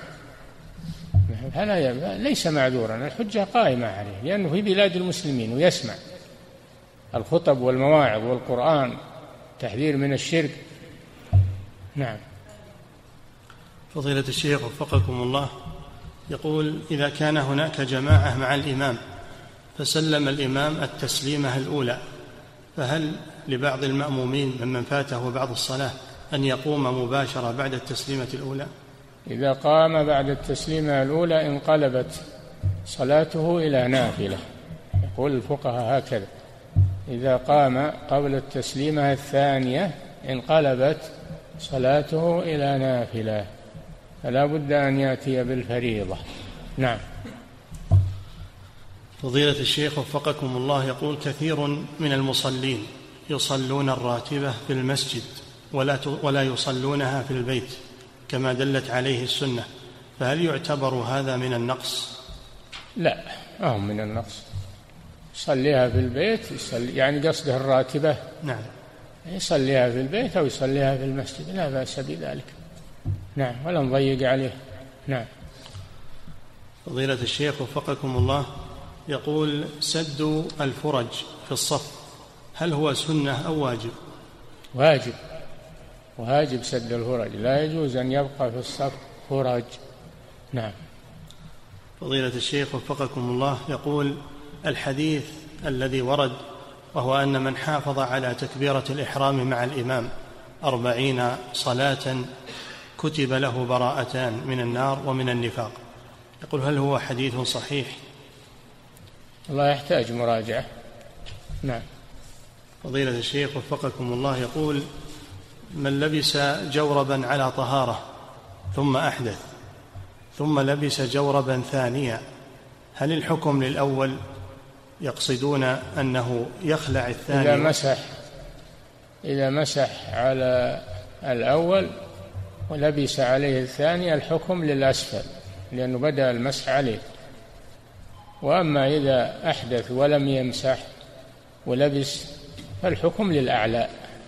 هذا ليس معذورا، الحجة قائمة عليه لأنه في بلاد المسلمين ويسمع الخطب والمواعظ والقرآن، تحذير من الشرك. نعم. فضيلة الشيخ وفقكم الله، يقول: إذا كان هناك جماعة مع الإمام فسلم الإمام التسليمة الأولى، فهل لبعض المأمومين ممن فاته بعض الصلاة أن يقوم مباشرة بعد التسليمة الأولى؟ إذا قام بعد التسليمة الأولى انقلبت صلاته إلى نافلة. يقول الفقهاء هكذا: إذا قام قبل التسليمة الثانية انقلبت صلاته إلى نافلة، فلا بد أن يأتي بالفريضة. نعم. فضيلة الشيخ وفقكم الله، يقول: كثير من المصلين يصلون الراتبة في المسجد ولا ولا يصلونها في البيت كما دلت عليه السنة، فهل يعتبر هذا من النقص؟ لا، ما هو من النقص. يصليها في البيت، يصلي يعني قصده الراتبة. نعم. يصليها في البيت أو يصليها في المسجد، لا بأس بذلك. نعم، ولا نضيق عليه. نعم. فضيلة الشيخ وفقكم الله، يقول: سد الفرج في الصف هل هو سنة أو واجب؟ واجب، واجب سد الفرج، لا يجوز أن يبقى في الصف فرج. نعم. فضيلة الشيخ وفقكم الله، يقول: الحديث الذي ورد وهو أن من حافظ على تكبيرة الإحرام مع الإمام أربعين صلاة كتب له براءتان من النار ومن النفاق، يقول: هل هو حديث صحيح؟ الله يحتاج مراجعة. نعم. فضيلة الشيخ وفقكم الله، يقول: من لبس جوربا على طهارة ثم أحدث ثم لبس جوربا ثانيا، هل الحكم للأول؟ يقصدون أنه يخلع الثاني. إذا مسح إذا مسح على الأول ولبس عليه الثاني الحكم للأسفل لأنه بدأ المسح عليه. وأما إذا أحدث ولم يمسح ولبس فالحكم للأعلى.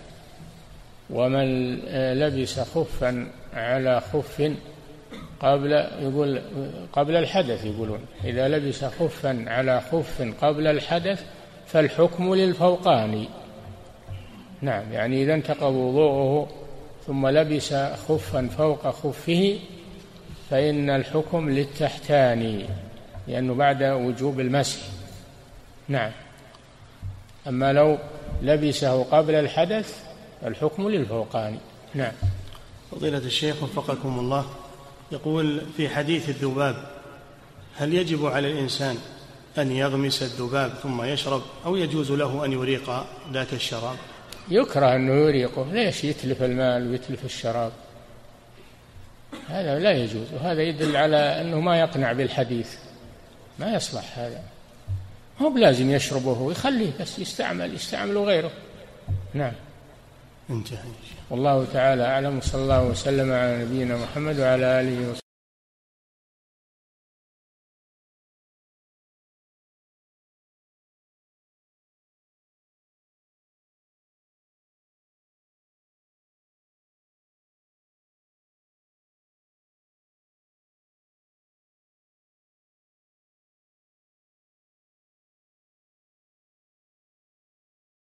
ومن لبس خفا على خف قبل يقول قبل الحدث، يقولون إذا لبس خفا على خف قبل الحدث فالحكم للفوقاني. نعم، يعني إذا انتقض وضوءه ثم لبس خفا فوق خفه فإن الحكم للتحتاني لأنه بعد وجوب المسح. نعم. أما لو لبسه قبل الحدث الحكم للفوقاني. نعم. فضيلة الشيخ وفقكم الله، يقول: في حديث الذباب هل يجب على الإنسان أن يغمس الذباب ثم يشرب أو يجوز له أن يريق ذاك الشراب؟ يكره أنه يريقه، ليش يتلف المال ويتلف الشراب؟ هذا لا يجوز، وهذا يدل على أنه ما يقنع بالحديث، ما يصلح هذا. هو بلازم يشربه ويخليه بس يستعمل يستعمله غيره. نعم. انتهى. والله تعالى أعلم، صلى الله وسلم على نبينا محمد وعلى آله وصحبه.